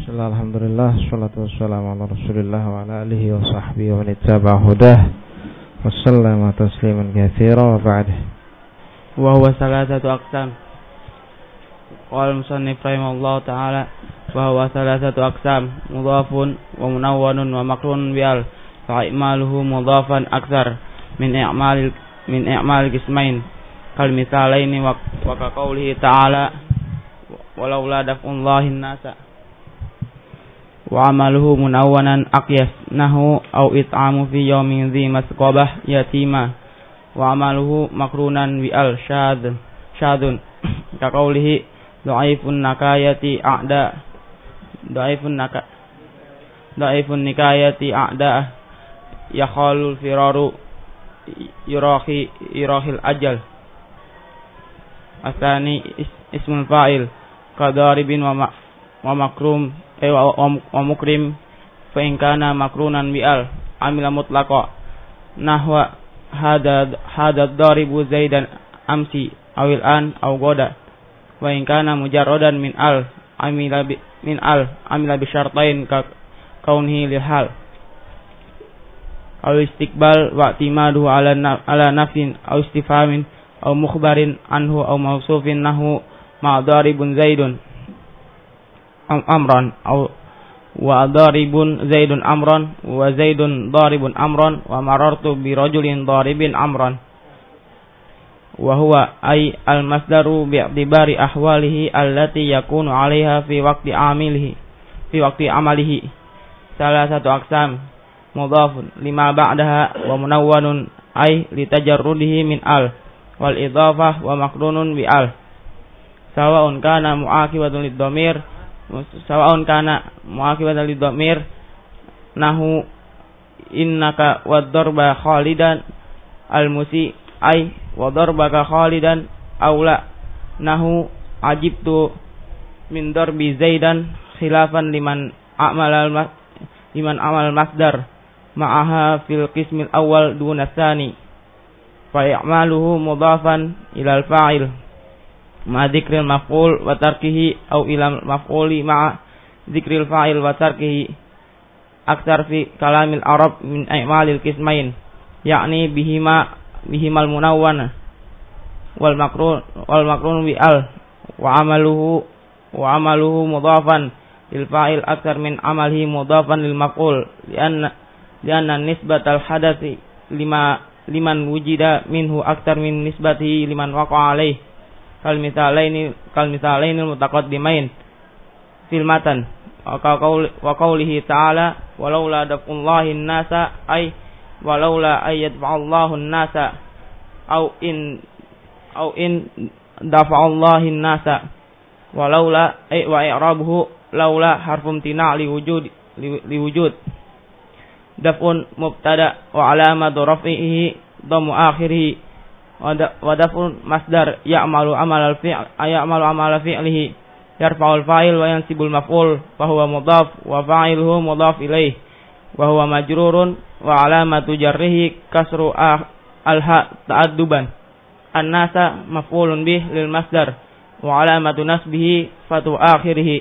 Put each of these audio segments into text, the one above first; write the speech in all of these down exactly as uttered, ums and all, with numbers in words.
Bismillah, alhamdulillah, salatu wassalamu ala rasulillah wa ala alihi wa sahbihi wa nittaba hudah wa sallama tasliman katsira wa ba'd. Wa huwa salasatu aqsam. Qala al-musannif rahimahullah ta'ala wa huwa salasatu aqsam, mudhafun wa munawwanun wa maqrunun bi al, fa i'maluhu mudhafan aktsar min i'malil min i'malil qismain kal misalaini wa ka qoulihi ta'ala walau la daf'ullahi an-nasa wa amaluhu munawwanan aqyas nahu au it'amu fi yawmin dhi masqabah yatima wa amaluhu makrunan bi al syad syadun ka qoulihi dhaifun nakayati a'da dhaifun naka dhaifun nikayati a'da yakhalul firaru yurahi yurahil ajal. Asani ismul fa'il kadaribin wa ma, wa makrum eh wa, wa mukrim fa in kana makrunan bi al amila mutlaqa nahwa hada hada daribu zaidan amsi awil an aw goda wa in kana mujarradan min al amila bi, min al amila bi syartain ka kaunhi lil hal aw istiqbal wa timadu ala ala nafsin aw istifhamin aw mukhbarin anhu aw mawsufin nahu ma daribun zaidun am amran aw wa daribun zaidun amran wa zaidun daribun amran wa marartu bi rajulin daribin amran wa huwa ay al masdaru bi i'tibari ahwalihi allati yakunu 'alaiha fi waqti amilihi fi waqti amalihi salah satu aqsam mudhafun lima ba'daha wa munawwanun ay litajarrudihi min al wal idhafah wa maqrunun bi al sawa'un kana mu'aqibatun lid-dhamir sawa'un kana mu'aqibatun lid-dhamir nahu innaka wad-darba khalidan al-musi ay wa darbaka khalidan aula nahu ajibtu min darbi zaidan khilafan liman a'mal liman amal masdar ma'aha fil qismil awal duna tsani fa i'maluhu mudhafan ila al-fa'il ma dzikril maf'ul wa tarkihi au ila maf'uli ma dzikril fa'il wa tarkihi aktsar fi kalamil arab min i'malil qismain yakni bihima bihimal munawwana wal makrun wal makrun bi al wa amaluhu wa amaluhu mudhafan lil fa'il aktsar min amalihi mudhafan lil maf'ul lianna lianna nisbatal hadathi lima liman wujida minhu aktsar min nisbatihi liman waqa'a alaih kal misalaini kal misalaini mutaqaddimain fil matan wa qaulihi ta'ala walaula daf'ullahi an-nasa ay walaula ay yadfa'allahu an-nasa au in au in dafa'allahi an-nasa walaula ay wa i'rabuhu laula harfun tina' li wujud li wujud daf'un mubtada wa alamatu raf'ihi dhammu akhirih wa daf'un masdar ya'malu amal al-fi'l ya'malu amal fi'lihi yarfa'ul fa'il wa yansibul maf'ul fa huwa mudhaf wa fa'iluhu mudhaf ilaih wa huwa majrurun wa alamatu jarrihi kasru al-ha ta'adduban an-nasa maf'ulun bih lil masdar wa alamatu nasbihi fatu akhirih.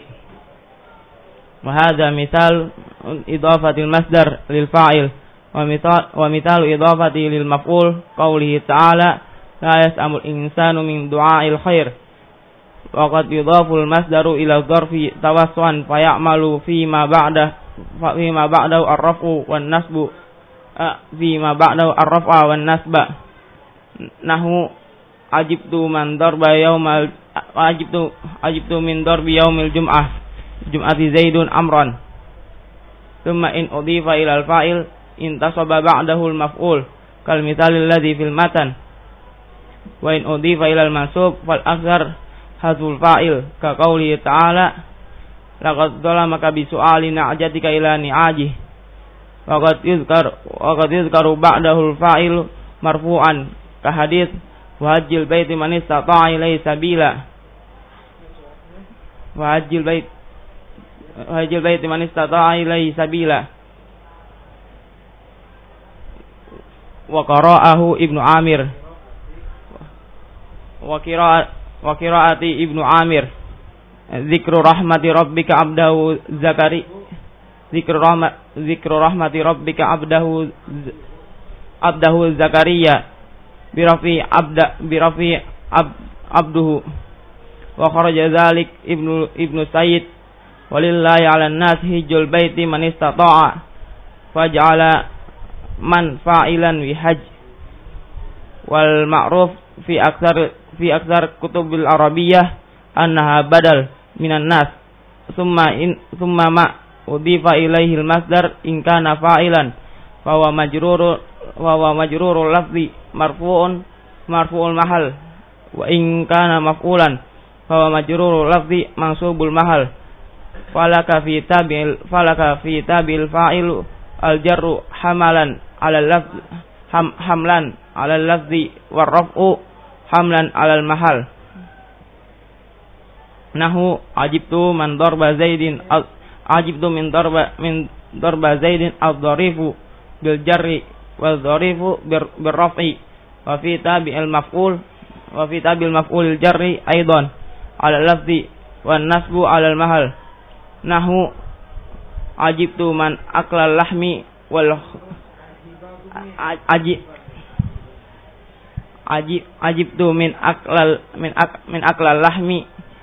وهذا مثال إضافة المصدر للفاعل ومثال, ومثال إضافة للمفعول قوله تعالى لا يسأم الإنسان من دعاء الخير وقد يضاف المصدر إلى الظرف توسعا فيعمل فيما بعده فيما بعده الرفع والنصب فيما بعده الرفع والنصب نحو عجبت من ضرب يوم عجبت عجبت من ضرب يوم الجمعة jum'ati zaidun amran thumma in udhifa ila al-fa'il intasaba ba'dahu al-maf'ul kal mithalil ladzi fil matan wa in udhifa ila al-mansub fal akthar hadzul fa'il ka qouli ta'ala laqad dhalamaka bi su'ali na'jatika ila ni'aji wa qad yuzkar wa qad yuzkaru ba'dahu al-fa'il marfu'an ka hadits wa hajjil baiti man istata'a ilaihi sabila wa hajjil bait hajjil bait man istata'a ilaihi sabila wa qara'ahu Ibnu Amir wa qira'at wa qira'ati Ibnu Amir Zikru rahmati rabbika abdahu zakari Zikru rahmat Zikru rahmati rabbika abdahu abdahu Zakariya birafi abda birafi ab, abduhu wa kharaja dzalik ibnu ibnu Sayyid walillahi 'alan nas hijjul baiti man istata'a faj'ala man fa'ilan wi hajj wal ma'ruf fi aktsar fi aktsar kutubil arabiyyah annaha badal minan nas summa in summa ma udifa ilaihi al masdar in kana fa'ilan fa huwa majrur wa huwa majrurul lafzi marfu'un marfu'ul mahal wa in kana maf'ulan fa huwa majrurul lafzi mansubul mahal falaka fi tabil falaka fi tabil fa'ilu al jarru hamalan ala lafz ham, hamlan ala lafzi war raf'u hamlan ala al mahal nahu ajibtu man darba zaidin ajibtu min darba min darba zaidin ad-dharifu bil jarri wal dharifu bir raf'i wa fi tabi'il maf'ul wa fi tabi'il maf'ul jarri aidan ala lafzi wan nasbu ala al mahal nahu ajibtu man akla lahmi wal aji aji ajibtu min aklal min ak, min aklal lahmi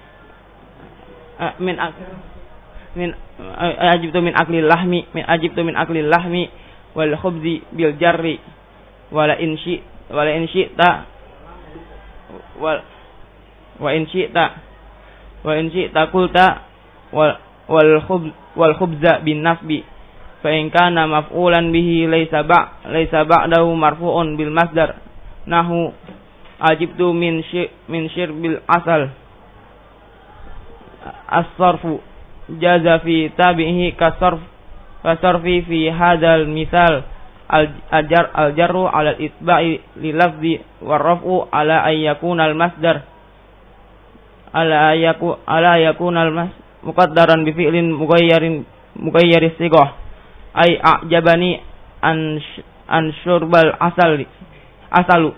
min ak, min ajibtu min akli lahmi min ajibtu min akli lahmi wal khubzi bil jarri wala in syi wala in syi'ta wal wa in syi'ta wa in syi'ta qulta wal wal khubz wal khubza bin nasbi fa in kana maf'ulan bihi laysa ba laysa ba'dahu marfu'un bil masdar nahu ajibtu min sy min syirbil asal as-sarfu jaza fi tabihi kasarf kasarfi fi hadzal misal al-jar al-jarru ala al-itba'i li lafzi wa raf'u ala ay yakuna al-masdar ala yaku ala yakuna al-mas muqaddaran bi fi'lin mughayyarin mughayyiris sighah ay a'jabani an an syurbal asal asalu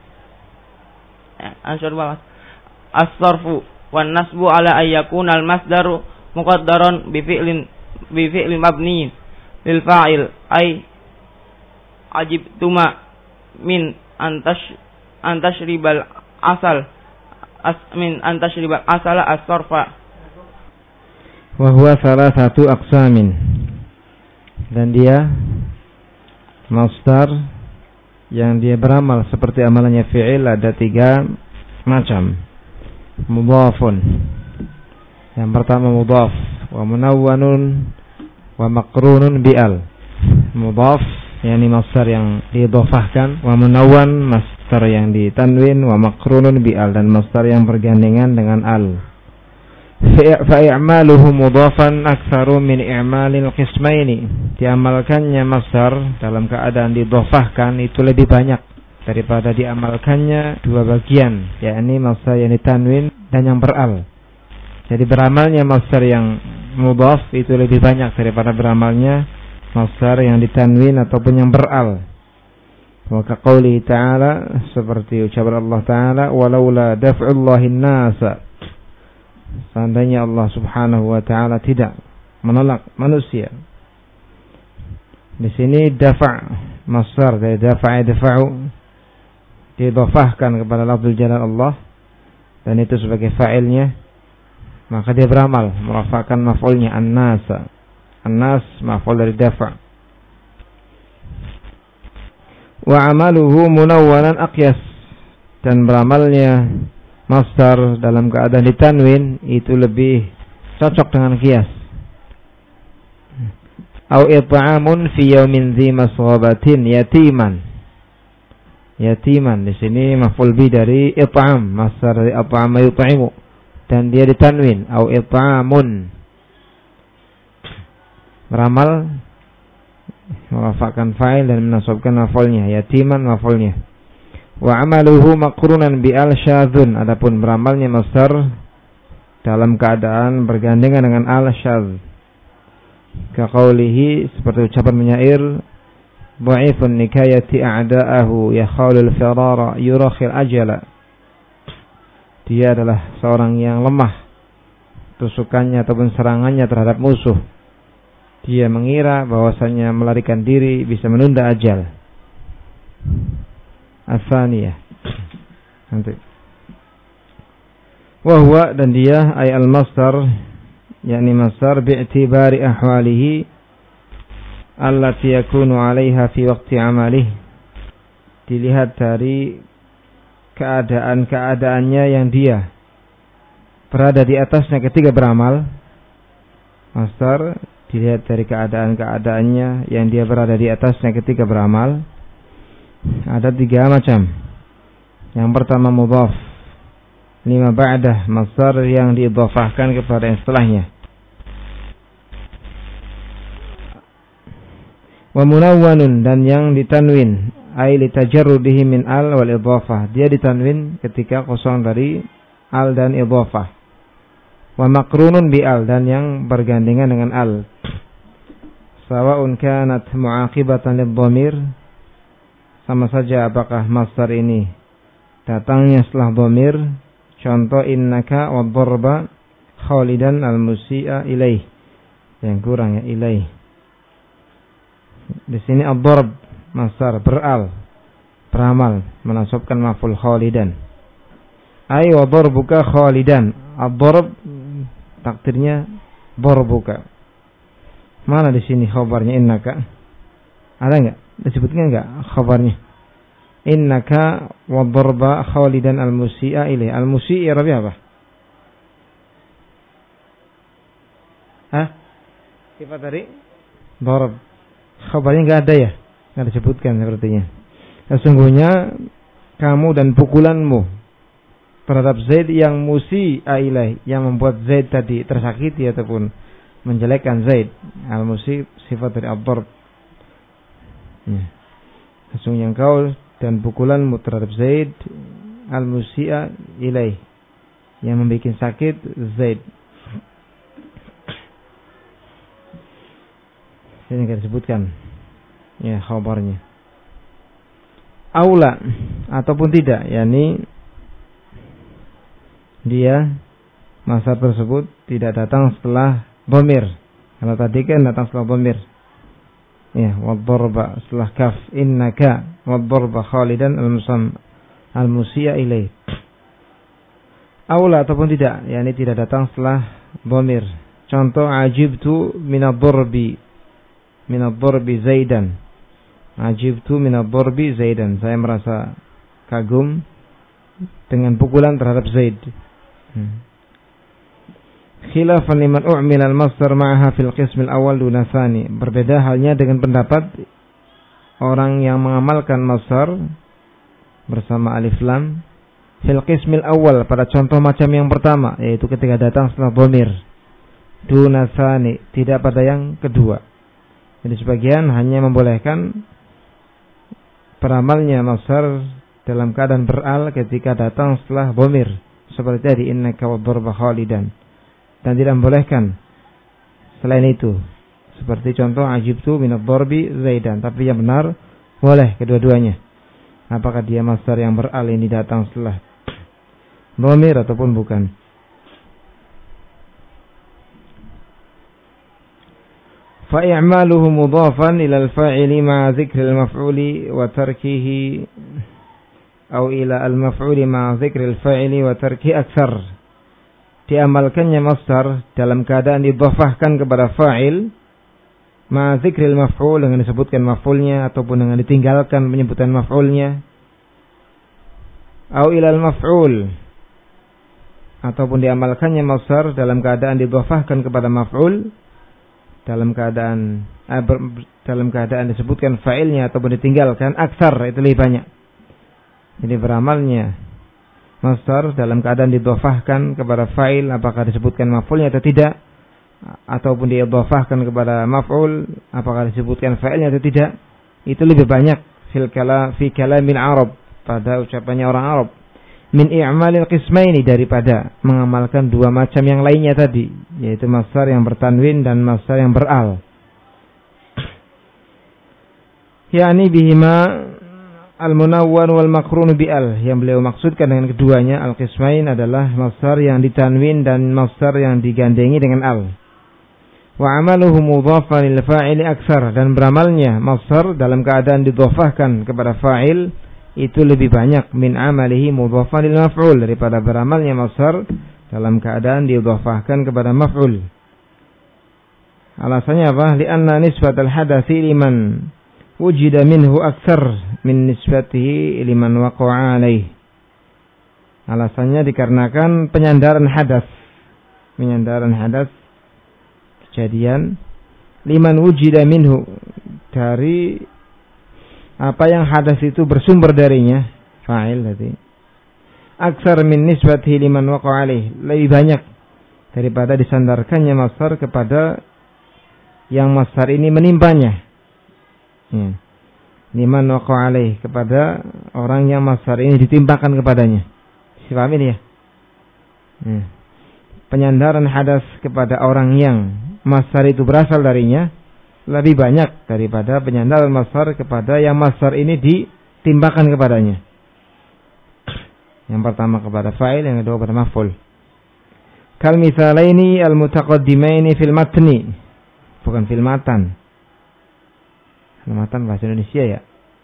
an syurbal as-sarfu wan nasbu ala ay yakuna al-masdaru muqaddaran bi fi'lin bi fi'lin mabni lil fa'il ay ajibtuma min antash antashribal asal as min antashribal asala as-sarfa wa huwa thalathatu aqsamin, dan dia masdar yang dia beramal seperti amalannya fi'il ada tiga macam. Mudhafun, yang pertama mudhaf, wa munawwanun wa maqrunun bi'al. Mudhaf yakni masdar yang diidhafahkan, wa munawwan masdar yang ditanwin, wa maqrunun bi'al, dan masdar yang bergandengan dengan al. Fa i'maluhu mudhafan aktsaru min i'malil qismaini. Diamalkannya masdar dalam keadaan diidhafahkan itu lebih banyak daripada diamalkannya dua bagian, yakni masdar yang ditanwin dan yang beral. Jadi beramalnya masdar yang mudhaf itu lebih banyak daripada beramalnya masdar yang ditanwin ataupun yang beral. Wa ka qouli ta'ala, seperti ucapan Allah Ta'ala, walaula daf'ullahin nasa, seandainya Allah Subhanahu wa taala tidak menolak manusia. Di sini dafa' masdar dari dafa'a dafa'u didhafahkan kepada lafzul jalal Allah dan itu sebagai fa'ilnya, maka dia beramal merafa'kan maf'ulnya an-nasa. An-nas maf'ul dari dafa'. Wa amaluhu munawwanan aqyas, dan beramalnya masdar dalam keadaan ditanwin itu lebih cocok dengan qiyas. Au it'amun fi yaumin dzi masghabatin yatiman. Yatiman di sini maf'ul bi dari it'am, masdar dari at'ama yut'imu, dan dia ditanwin au it'amun. Beramal merafa'kan fa'il dan menasabkan maf'ulnya, yatiman maf'ulnya. Wa amaluhu maqrunan bi al syadzun, adapun beramalnya masdar dalam keadaan bergandengan dengan al syadz. Ka qaulihi, seperti ucapan penyair, dha'ifun nikayati a'da'ahu yakhalul firara yurakhil ajala. Dia adalah seorang yang lemah tusukannya ataupun serangannya terhadap musuh. Dia mengira bahwasanya melarikan diri bisa menunda ajal. As-saniyah. Nanti. Wa huwa, dan dia ay al-masdar, yakni masdar bi'tibari ahwalihi allati yakunu 'alaiha fi waqti 'amalihi. Dilihat dari keadaan-keadaannya yang dia berada di atasnya ketika beramal. Masdar dilihat dari keadaan-keadaannya yang dia berada di atasnya ketika beramal. Ada tiga macam. Yang pertama mudhaf, lima ba'dah, masdar yang diidhafahkan kepada yang setelahnya. Wa munawwanun, dan yang ditanwin, ay litajarrudihi min al wal idhafah. Dia ditanwin ketika kosong dari al dan idhafah. Wa makrunun bi al, dan yang bergandengan dengan al. Sawa'un kanat mu'aqibatan lidh-dhamir, sama saja apakah masdar ini datangnya setelah dhamir. Contoh innaka wa dharba khalidan al-musi'a ilaih. Yang kurang ya, ilaih. Di sini ad-dharb masdar beral, beramal, menasabkan maf'ul khalidan. Ay wa dharbuka khalidan. Ad-dharb takdirnya dharbuka. Mana di sini khabarnya innaka? Ada enggak? Disebutkan enggak khabarnya? Innaka wa dharba khalidan al-musi'a ilaih. Al-musi'i rabi apa? Hah? Sifat dari dharb. Khabarnya enggak ada ya? Enggak disebutkan sepertinya. Sesungguhnya kamu dan pukulanmu terhadap Zaid yang musi'a ilaih, yang membuat Zaid tadi tersakiti ataupun menjelekkan Zaid. Al-musi' sifat dari ad-dharb. Ya. Sesungguhnya engkau dan pukulanmu terhadap Zaid al-musi'a ilaih, yang membuat sakit Zaid. Ini enggak disebutkan ya khabarnya. Aula ataupun tidak, yakni dia masa tersebut tidak datang setelah dhamir. Kalau tadi kan datang setelah dhamir. Ya, wadh-dharba setelah kaf, innaka wadh-dharba khalidan al-musam al-musi'a ilaih. Aula ataupun tidak, yakni tidak datang setelah dhamir. Contoh ajibtu minadh-dharbi minadh-dharbi Zaidan. Ajibtu minadh-dharbi Zaidan. Saya merasa kagum dengan pukulan terhadap Zaid. Hmm. Khilafan liman u'mila al-masdar ma'aha fil qism al-awwal duna tsani. Berbeda halnya dengan pendapat orang yang mengamalkan masdar bersama alif lam fil qism al-awwal, pada contoh macam yang pertama, yaitu ketika datang setelah dhamir, duna tsani, tidak pada yang kedua. Jadi sebagian hanya membolehkan peramalnya masdar dalam keadaan beral ketika datang setelah dhamir, seperti tadi innaka wadh-dharba khalidan, dan tidak membolehkan selain itu, seperti contoh ajibtu minadh-dharbi Zaidan. Tapi yang benar boleh kedua-duanya, apakah dia masdar yang beral ini datang setelah dhamir ataupun bukan. Fa i'maluhu mudhafan ila al-fa'ili ma'a dzikri al-maf'uli wa tarkihi, atau ila al-maf'uli ma'a dzikri al-fa'ili wa tarkihi aktsar. Diamalkannya masdar dalam keadaan didhafahkan kepada fa'il ma'a dzikri al-maf'ul, dengan disebutkan maf'ulnya ataupun dengan ditinggalkan penyebutan maf'ulnya. Atau ila al-maf'ul, ataupun diamalkannya masdar dalam keadaan didhafahkan kepada maf'ul dalam keadaan eh, ber, dalam keadaan disebutkan fa'ilnya ataupun ditinggalkan aksar, itu lebih banyak. Jadi beramalnya masdar dalam keadaan didhafahkan kepada fa'il, apakah disebutkan maf'ulnya atau tidak, ataupun didhafahkan kepada maf'ul, apakah disebutkan fa'ilnya atau tidak, itu lebih banyak fil kala fi kalamil Arab, pada ucapannya orang Arab, min i'malil qismaini, daripada mengamalkan dua macam yang lainnya tadi, yaitu masdar yang bertanwin dan masdar yang beral. Yani bihima al-munawwan wal makrun bi al, yang beliau maksudkan dengan keduanya al-qismain adalah masdar yang ditanwin dan masdar yang digandengi dengan al. Wa amaluhu mudhafan lil fa'ili aktsar, dan beramalnya masdar dalam keadaan didhafahkan kepada fa'il itu lebih banyak min amalihi mudhafan lil maf'ul, daripada beramalnya masdar dalam keadaan didhafahkan kepada maf'ul. Alasannya apa? Li'anna nisbatal hadathi liman wujida minhu aktsar min nisbatihi liman waqa'a alaih. Alasannya dikarenakan penyandaran hadas, penyandaran hadas kejadian liman wujida minhu, dari apa yang hadas itu bersumber darinya, fa'il tadi, aktsar min nisbatihi liman waqa'a alaih, lebih banyak daripada disandarkannya masdar kepada yang masdar ini menimpanya. Ya. Liman waqa'a alaih, kepada orang yang masdar ini ditimpakan kepadanya. Dipahami ya? Ya. Penyandaran hadas kepada orang yang masdar itu berasal darinya lebih banyak daripada penyandaran masdar kepada yang masdar ini ditimpakan kepadanya. Yang pertama kepada fa'il, yang kedua kepada maf'ul. Kal mitsalaini al-mutaqaddimaini fil matni, bukan fil matan. Matan bahasa Indonesia ya.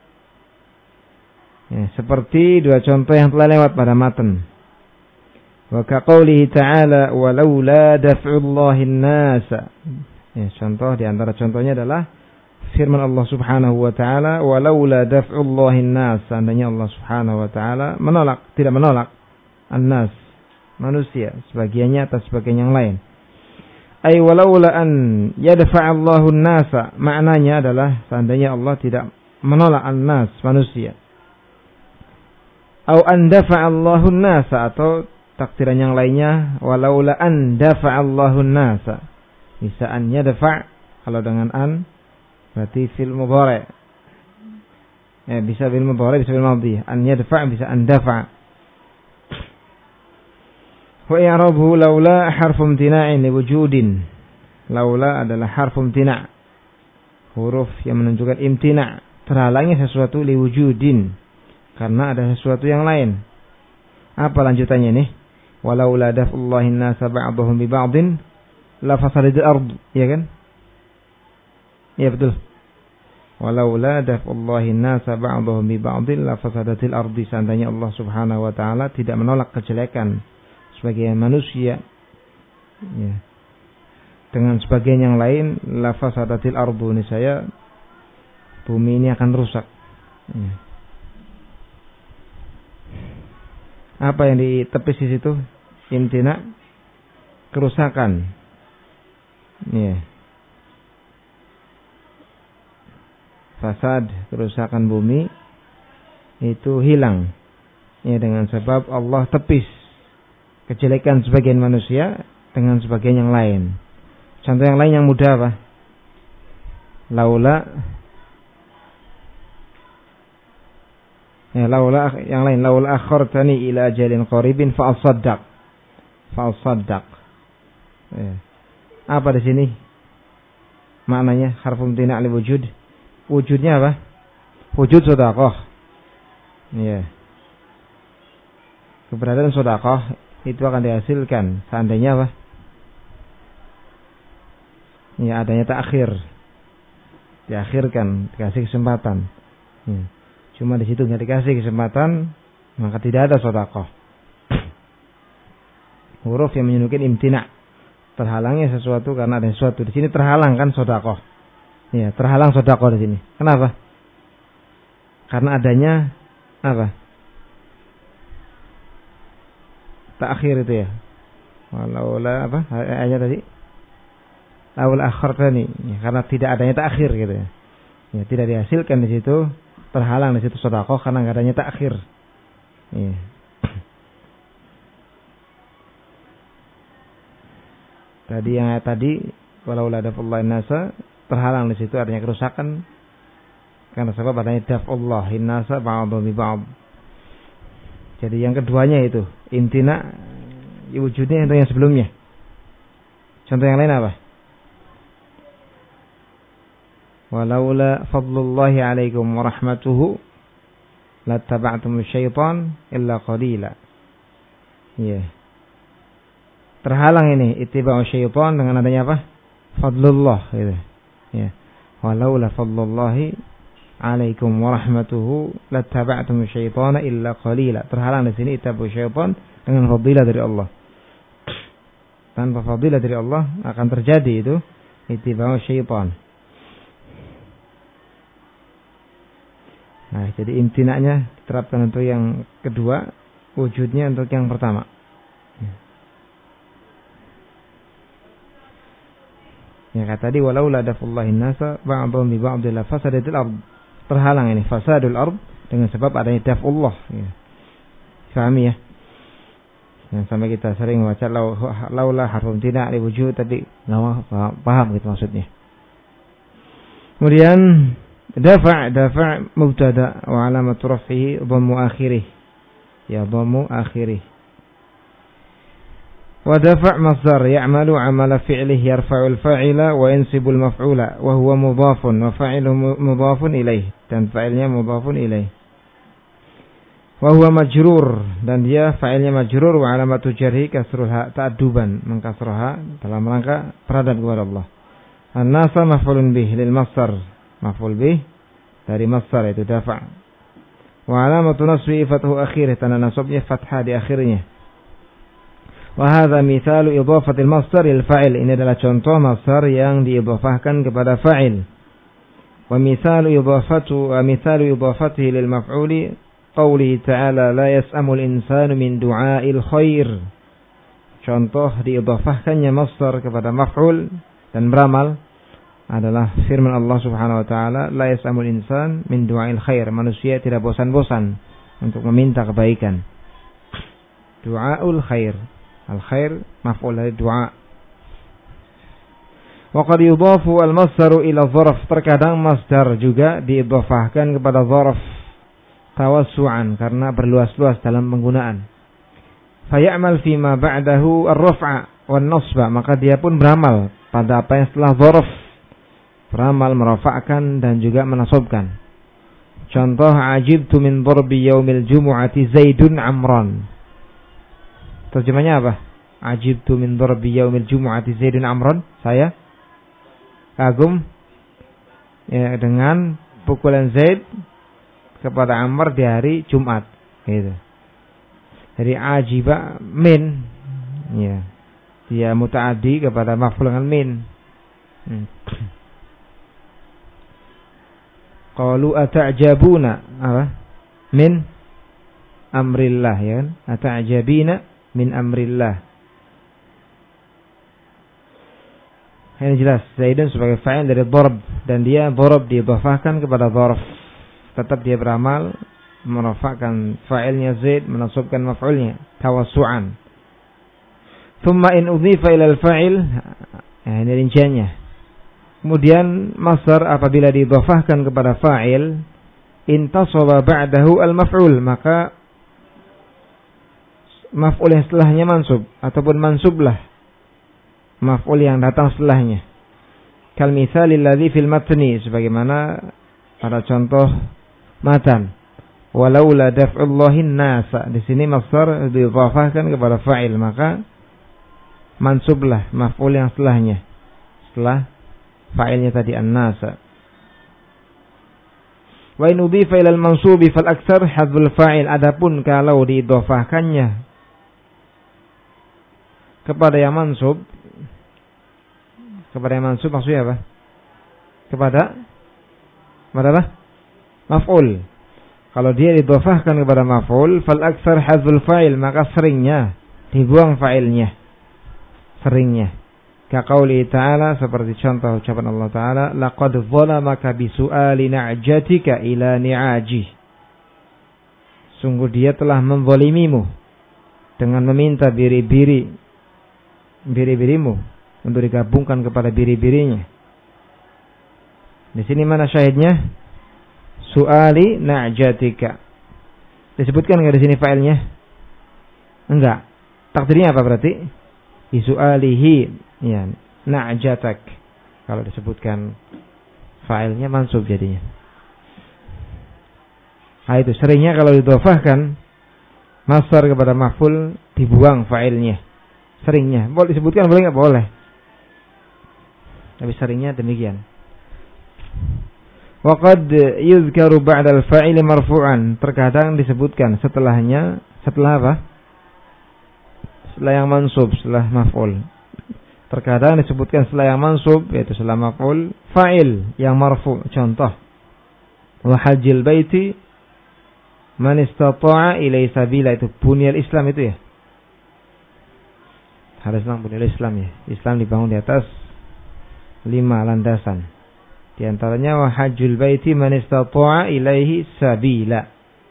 Ya, seperti dua contoh yang telah lewat pada matan. Wa ka qoulihi ta'ala walaula daf'ullahi an-nasa. Ya, contoh di antara contohnya adalah firman Allah Subhanahu wa taala walaula daf'ullahi an-nas, seandainya Allah Subhanahu wa taala menolak, tidak menolak an-nas, manusia, sebagiannya atas sebagian yang lain. Ay walaula an yadfa'allahu an-nasa, maknanya adalah seandainya Allah tidak menolak an-nas, manusia. Au an dafa'allahu an-nasa, atau takdiran yang lainnya walaula an dafa'allahu an-nasa. Bisa an yadfa', kalau dengan an berarti fil mudhari'. Ya, bisa fil mudhari', bisa fil madhi. An yadfa' bisa an dafa'. Wa i'rabuhu laula harfu imtina'in liwujudin. Laula adalah harfu imtina', huruf yang menunjukkan imtina', terhalangnya sesuatu liwujudin, karena ada sesuatu yang lain. Apa lanjutannya nih? Walaula daf'ullahi an-nasa ba'dahum bi ba'din la fasadatil ard, ya kan? Ya betul. Walaula daf'ullahi an-nasa ba'dahum bi ba'din la fasadatil ard, seandainya Allah Subhanahu wa taala tidak menolak kejelekan sebagian manusia, ya, dengan sebagian yang lain, la fasadatil ardu, ini saya bumi ini akan rusak. Ya. Apa yang ditepis di situ? Imtina, kerusakan. Ya. Fasad, kerusakan bumi itu hilang. Ya, dengan sebab Allah tepis kejelekan sebagian manusia dengan sebagian yang lain. Contoh yang lain yang mudah apa? Laula, ya, laula yang lain, laula akhartani ila ajalin qaribin fa asaddaq, fa asaddaq. Ya. Apa di sini? Maknanya harfu imtina' li wujud. Wujudnya apa? Wujud sedekah. Ya. Keberadaan sedekah itu akan dihasilkan seandainya apa? Ya, adanya takhir, diakhirkan, dikasih kesempatan. Ya. Cuma di situ nggak dikasih kesempatan, maka tidak ada sedekah. Huruf yang menunjukkan imtina', terhalangnya sesuatu karena ada sesuatu. Di sini terhalang kan sedekah. Ya, terhalang sedekah di sini. Kenapa? Karena adanya apa? Takhir itu ya. Walaula apa? Ayat tadi. Laula akhartani, ya, karena tidak adanya takhir gitu ya. Ya, tidak dihasilkan di situ, terhalang di situ sedekah karena enggak adanya takhir. Ya. Tadi yang ayat tadi walaula daf'ullahi nasa, terhalang di situ adanya kerusakan karena sebab adanya daf'ullahi nasa ba'dhum bi ba'd. Jadi yang keduanya itu imtina, wujudnya itu yang sebelumnya. Contoh yang lain apa? Walaula fadlullahi alaikum wa rahmatuhu lattaba'tum syaitan illa qalila. Ya. Terhalang ini ittiba'u syaitan dengan adanya apa? Fadlullah gitu. Ya. Walaula fadlullahi alaikum wa rahmatuhu lattaba'tum syaitana illa qalila. Terhalang di sini ittiba'u syaitan dengan fadilah dari Allah. Tanpa fadilah dari Allah akan terjadi itu ittiba'u syaitan. Nah, jadi imtinaknya diterapkan untuk yang kedua, wujudnya untuk yang pertama. Ya kata tadi walau la dafullahin nasa ba'dhum bi ba'dil la fasadatil ard. Terhalang ini fasadul ard dengan sebab adanya dafullah. Ya. Pahami ya? Yang sampai kita sering membaca lau laula harfun tidak diwujud tapi enggak paham gitu maksudnya. Kemudian dafa' dafa' mubtada wa alamatu raf'ihi dhammu akhirih. Ya dhammu akhirih. Wa dafa' masdar ya'malu 'amala fi'lihi yarfa'u al-fa'ila wa yansibu al-maf'ula wa huwa mudhafun wa fa'iluhu mudhafun ilaih, dan fa'ilnya mudhafun ilaih. Wa huwa majrur, dan dia fa'ilnya majrur wa alamatu jarhi kasrul ha ta'adduban, mengkasrah dalam rangka peradab kepada Allah. An-nasa maf'ulun bih lil masdar, maf'ul bih dari masdar itu dafa'. Wa alamatu nasbi fathu akhirih, tanda nasabnya fathah di akhirnya. Wa hadza mithalu idhafatil masdar lil fa'il, ini adalah contoh masdar yang diidhafahkan kepada fa'il. Wa mithalu idhafatu wa mithalu idhafatihi lil maf'uli qawli ta'ala la yas'amul insanu min du'ail khair. Contoh diidhafahkannya masdar kepada maf'ul dan beramal adalah firman Allah Subhanahu wa taala, la yas'amul insan min du'ail khair, manusia tidak bosan-bosan untuk meminta kebaikan. Du'aul khair, al khair maf'ul dari du'a. Wa qad yudhafu al masdaru ila dzarf, terkadang masdar juga diidhafahkan kepada dzarf tawassu'an karena berluas-luas dalam penggunaan. Faya'mal fi ma ba'dahu ar-raf'a wan nasba, maka dia pun beramal pada apa yang setelah dzarf, beramal merafa'kan dan juga menasabkan. Contoh ajibtu min darbi yaumil jumu'ati Zaidun Amran. Terjemahnya apa? Ajibtu min darbi yaumil jumu'ati Zaidun Amran. Saya kagum ya dengan pukulan Zaid kepada Amr di hari Jumat. Gitu. Dari ajiba min, ya, dia mutaaddi kepada maf'ul dengan min. Hmm. Qalu ata'jabuna apa? Min amrillah, ya kan? Ata'jabina min amrillah. Ini jelas Zaidun sebagai fa'il dari dharb, dan dia dharb diidhafahkan kepada dharf. Tetap dia beramal merafa'kan fa'ilnya Zaid, menasabkan maf'ulnya tawassu'an. Thumma in udhifa ila al-fa'il, ya, ini rinciannya. Kemudian masdar apabila diidhafahkan kepada fa'il, intasaba ba'dahu al-maf'ul, maka maf'ul yang setelahnya mansub ataupun mansublah maf'ul yang datang setelahnya. Kal mitsalil ladzi fil matni, sebagaimana pada contoh matan. Walaula daf'ullahin nasa, di sini masdar diidhafahkan kepada fa'il, maka mansublah maf'ul yang setelahnya setelah fa'ilnya tadi an-nasa. Wa in udhifa ila al-mansubi fal aktsar hadzful fa'il, adapun kalau diidhafahkannya kepada yang mansub, kepada yang mansub maksudnya apa? Kepada kepada apa? Maf'ul. Kalau dia diidhafahkan kepada maf'ul, fal aktsar hadzful fa'il, maka seringnya dibuang fa'ilnya. Seringnya. Ka qauli ta'ala, seperti contoh ucapan Allah Ta'ala, laqad zalamaka bisu'ali na'jatika ila ni'aji. Sungguh dia telah menzalimimu dengan meminta biri-biri biri-birimu untuk digabungkan kepada biri-birinya. Di sini mana syahidnya? Su'ali na'jatika. Disebutkan enggak di sini fa'ilnya? Enggak. Takdirnya apa berarti? Bisu'alihi, ya, na'jatak. Kalau disebutkan fa'ilnya mansub jadinya. Nah, itu seringnya kalau didhofahkan masdar kepada maf'ul dibuang fa'ilnya. Seringnya. Boleh disebutkan boleh enggak? Boleh. Tapi seringnya demikian. Wa qad yuzkaru ba'da al-fa'il marfu'an. Terkadang disebutkan setelahnya, setelah apa? Setelah yang mansub, setelah maf'ul. Terkadang disebutkan setelah yang mansub, yaitu setelah maf'ul, fa'il yang marfu'. Contoh, wa hajjil baiti man istata'a ilaihi sabila, itu bunyal Islam itu ya. Harus tentang bunyal Islam ya. Islam dibangun di atas lima landasan. Di antaranya wa hajjul baiti man istata'a ilaihi sabila.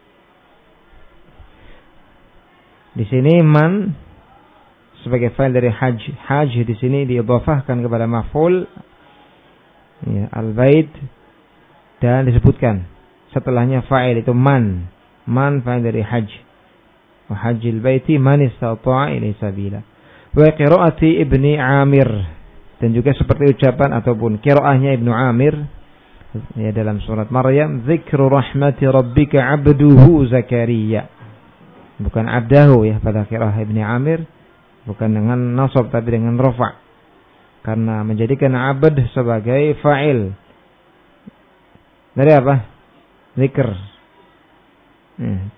Di sini man sebagai fa'il dari hajj. Hajj di sini diidhafahkan kepada maf'ul ya, al-bait, dan disebutkan setelahnya fa'il itu man. Man fa'il dari hajj. Wa hajjil baiti man istata'a ilaihi sabila. Wa qiraati Ibni Amir, dan juga seperti ucapan ataupun qiraahnya Ibnu Amir ya dalam surat Maryam, dzikru rahmati rabbika 'abduhu Zakaria. Bukan abdahu ya pada qiraah Ibni Amir, bukan dengan nasab tapi dengan rafa. Karena menjadikan abd sebagai fa'il. Dari apa? Zikr. Hmm.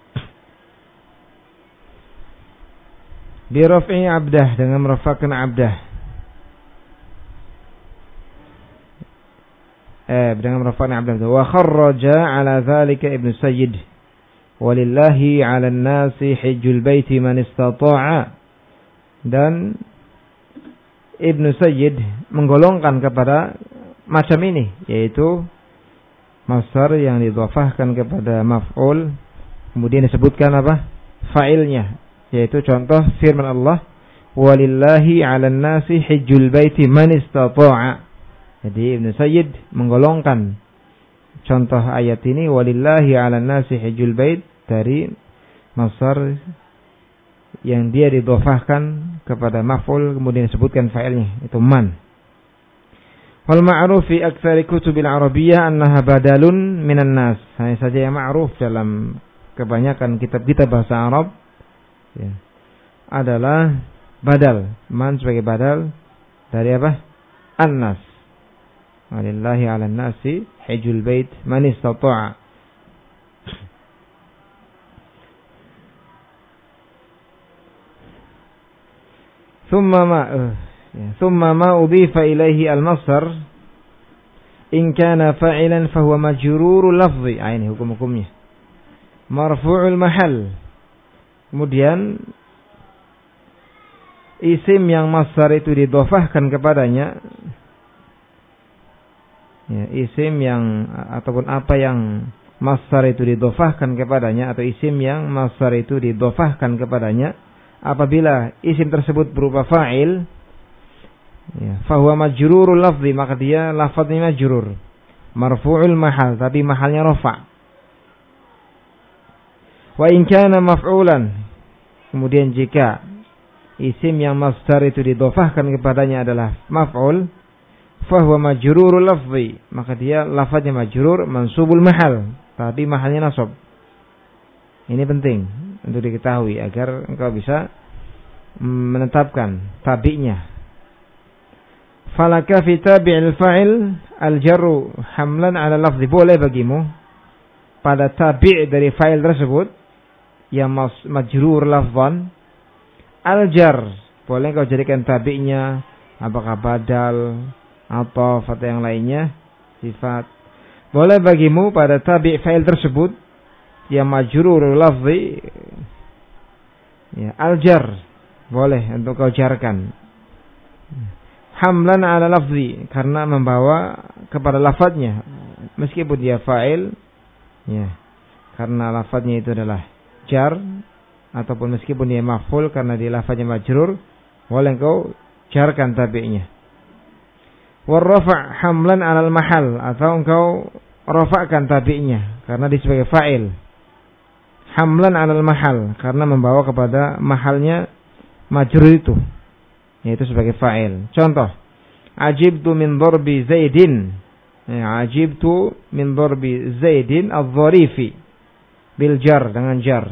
Bi raf'i abdah, dengan merafa'kan abdah. Eh, dengan merafa'kan abdah. Wa kharraja ala dzalika Ibnu Sayyid. Walillahi 'alan nasi hajjul baiti man istata'a. Dan Ibnu Sayyid menggolongkan kepada macam ini, yaitu masdar yang didhafahkan kepada maf'ul kemudian disebutkan apa? Fa'ilnya. Yaitu contoh firman Allah, walillahi 'alan nasi hajjul baiti man istata'a. Jadi Ibnu Sayyid menggolongkan contoh ayat ini, walillahi 'alan nasi hajjul bait, dari masdar yang dia didhafahkan kepada maf'ul kemudian disebutkan fa'ilnya, itu man. Wal ma'ruf fi aktsari kutubil arabiyyah annaha badalun minan nas. Hanya saja yang ma'ruf dalam kebanyakan kitab-kitab bahasa Arab ya, adalah badal, man sebagai badal dari apa? An-nas. Walillahi 'alan nasi hajjul bait man istata'a. Thumma ma ya, thumma ma udhifa ilaihi al-masdar in kana fa'ilan fa huwa majrurul lafzi. Ah, ini hukum-hukumnya. Marfu'ul mahal. Kemudian isim yang masdar itu didhafahkan kepadanya ya, isim yang ataupun apa yang masdar itu didhafahkan kepadanya, atau isim yang masdar itu didhafahkan kepadanya, apabila isim tersebut berupa fa'il ya, fa huwa majrurul lafzi, maka dia lafadznya majrur. Marfu'ul mahal, tapi mahalnya rafa'. Wa in kana maf'ulan, kemudian jika isim yang masdar itu didhafahkan kepadanya adalah maf'ul, fa huwa majrurul lafzi, maka dia lafadznya majrur mansubul mahal, tapi mahalnya nasab. Ini penting untuk diketahui agar engkau bisa menetapkan tabi'nya. Falaka fi tabi'il fa'il al-jarru hamlan 'ala lafzi, boleh bagimu pada tabi' dari fa'il tersebut yang majrur lafzan, al-jar, boleh kau jadikan tabi'nya apakah badal atau atau yang lainnya sifat. Boleh bagimu pada tabi' fa'il tersebut yang majrur lafzi ya, al-jar, boleh untuk kau jarkan hamlan 'ala lafzi, karena membawa kepada lafadznya meskipun dia fa'il ya, karena lafadznya itu adalah jar, ataupun meskipun dia maf'ul karena dia lafadznya majrur, boleh engkau jarkan tabi'nya. War rafa' hamlan 'alal mahal, atau engkau rafa'kan tabi'nya karena dia sebagai fa'il. Hamlan 'alal mahal, karena membawa kepada mahalnya majrur itu, yaitu sebagai fa'il. Contoh, ajibtu min darbi Zaidin. Ya, ajibtu min darbi Zaidin adh-dharifi. bil jar, dengan jar.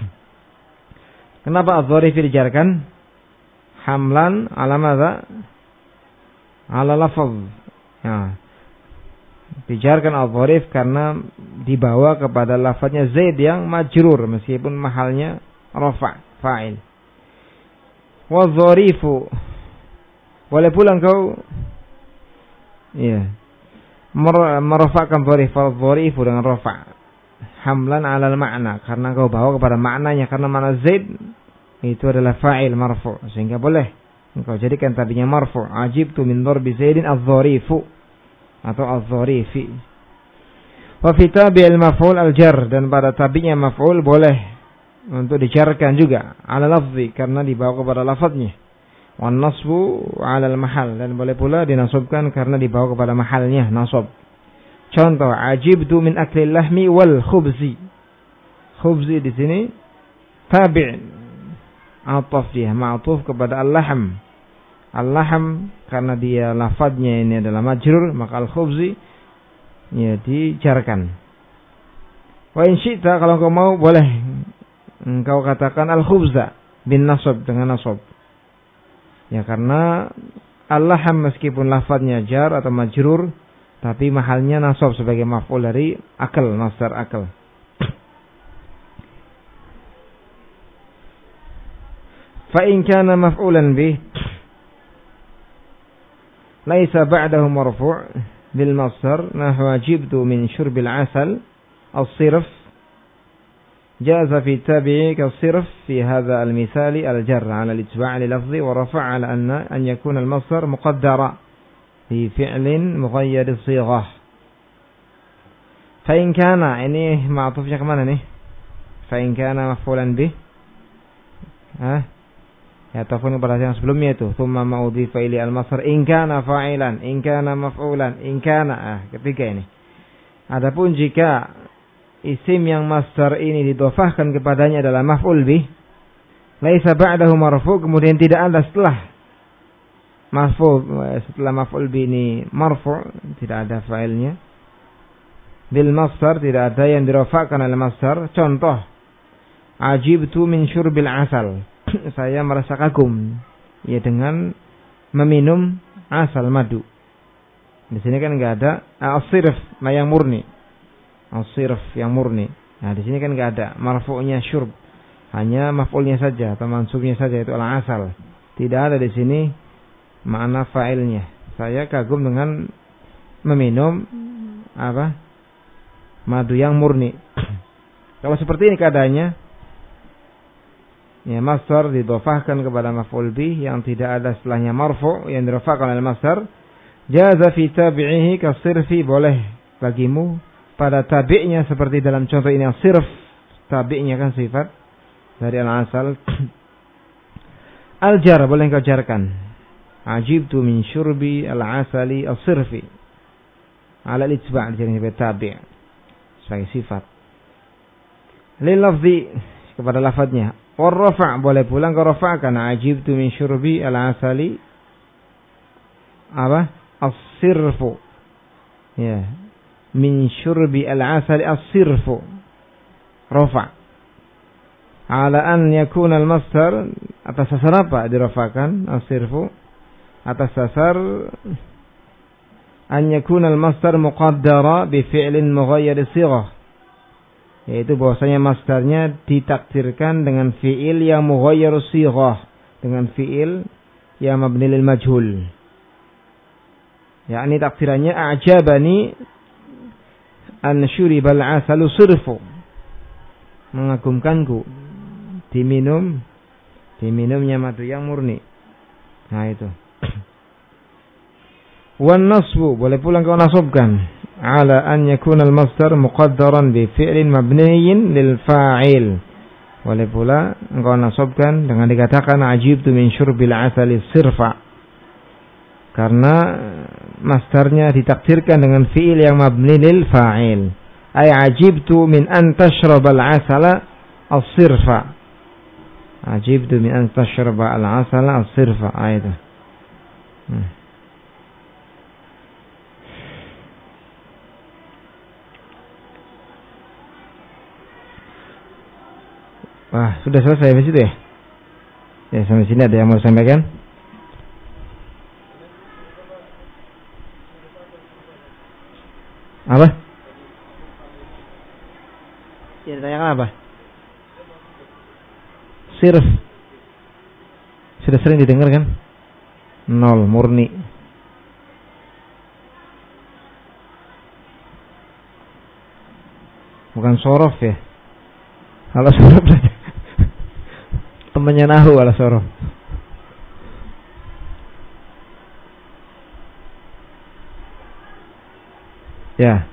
Kenapa adh-dharif dijarkan? Hamlan ala madza? Ala lafaz. Ya. Dijarkan adh-dharif karena dibawa kepada lafaznya Zaid yang majrur meskipun mahalnya rafa, fa'il. Wa dharifu, boleh pula engkau ya merafa'kan dharif, dharifu dengan rafa. Hamlan 'ala al-ma'na, karena engkau bawa kepada maknanya, karena makna Zaid itu adalah fa'il marfu, sehingga boleh engkau jadikan tadinya marfu. Ajibtu min dharbi Zaidin adh-dharifu atau adh-dharifi. Wa fi tabi'il maf'ul al-jar, dan pada tabi'nya maf'ul boleh untuk dijarkan juga ala lafzi karena dibawa kepada lafaznya. Wan nasbu 'ala al-mahal, dan boleh pula dinasabkan karena dibawa kepada mahalnya, nasab. Contoh, ajibtu min akli lahmi wal khubzi. Khubzi di sini tabi' ataf, dia ma'tuf kepada al-lahm. Al-lahm karena dia lafadznya ini adalah majrur, maka al-khubzi ya dijarkan. Wa in syi'ta, kalau engkau mau boleh engkau katakan al-khubza bin nasab, dengan nasab. Ya, karena al-lahm meskipun lafadznya jar atau majrur, tapi mahalnya nasab sebagai maf'ul dari akal, masdar akal. Fa in kana maf'ulan bih laisa ba'dahu marfu' bil masdar nahwa jibtu min syurbil asal as-sirf jaza fi tabi'i kas-sirf fi hadha al-misali al-jar 'ala al-itba' li lafzi wa rafa' 'ala anna an yakuna al-masdar muqaddara fi fi'lin mughayyir as-sighah. Fa in kana, ini ma'tufnya ke mana nih? Fa in kana maf'ulan bih, ha, ya ataupun kepada yang sebelumnya itu, thumma ma'udhifa ili al-masdar in kana fa'ilan, in kana maf'ulan, in kana, ah, ketiga ini. Adapun jika isim yang masdar ini didhofahkan kepadanya adalah maf'ul bih, laisa ba'dahu marfu', kemudian tidak ada setelah marfu', setelah maf'ul bih ini marfu', tidak ada fa'ilnya. Bil masdar, tidak ada yang dirofakkan oleh masdar. Contoh, ajibtu min syurbil asal, saya merasa kagum ya dengan meminum asal, madu. Di sini kan enggak ada as-sirf, yang murni. As-sirf yang murni. Nah, di sini kan enggak ada marfu'nya syurb. Hanya maf'ulnya saja atau mansubnya saja, itu al-asal. Tidak ada di sini makna fa'ilnya. Saya kagum dengan meminum apa? Madu yang murni. Kalau seperti ini keadaannya, ya masdar didhofahkan kepada maf'ul bih yang tidak ada setelahnya marfu' yang dirofahkan oleh masdar, jaza fi tabi'ihi kasirfi, boleh bagimu pada tabi'nya seperti dalam contoh ini as-sirf, tabi'nya kan sifat dari al-asal. Al-jar, boleh engkau jarkan. Ajibtu min syurbi al-asali as-sirfi ala al-itba' jadi tabi' sebagai sifat. Lil lafzi, kepada lafadznya. War rafa', boleh pula engkau rafa'kan ajibtu min syurbi al-asali apa? As-sirfu. Ya. Min syurbi al-asali as-sirfu. Rafa'. Ala an yakuna al-masdar, atas dasar apa dirafa'kan as-sirfu? Atas dasar an yakuna al-masdar muqaddara bi fi'lin mughayyir as-sighah, yaitu bahwasanya masdarnya ditakdirkan dengan fi'il yang mughayyir as-sighah, dengan fi'il yang mabni lil majhul. Yakni takdirannya a'jabani an syuribal asalu sirfu, mengagumkanku diminum diminumnya madu yang murni. Nah itu. Wan nasbu, boleh pula engkau nasabkan ala an yakuna al-masdar muqaddaran bi fi'lin mabniyin lil fa'il. Boleh pula engkau nasabkan dengan dikatakan ajibtu min syurbil asali sirfa, karena masdarnya ditakdirkan dengan fi'il yang mabni lil fa'il. Ay ajibtu min an tashrabal asala as-sirfa. Ajibtu min an tashraba al-asala as-sirfa. Ayat. Hmm. Wah, sudah selesai di situ ya? Ya, sampai sini ada yang mau sampaikan? Apa? Ya, ditanyakan apa? Sirf. Sudah sering didengar kan? Nol, murni. Bukan sorof ya. Kalau sorof temannya nahu kalau sorof. Ya.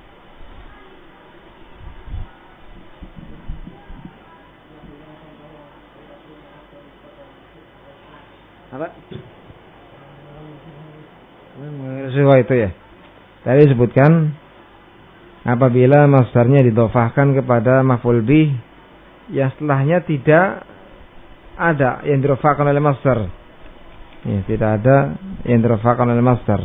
Apa? Sesuai itu ya. Tadi disebutkan apabila masdarnya didhofahkan kepada maf'ul bih yang setelahnya tidak ada yang dirofahkan oleh masdar. Ya, tidak ada yang dirofahkan oleh masdar.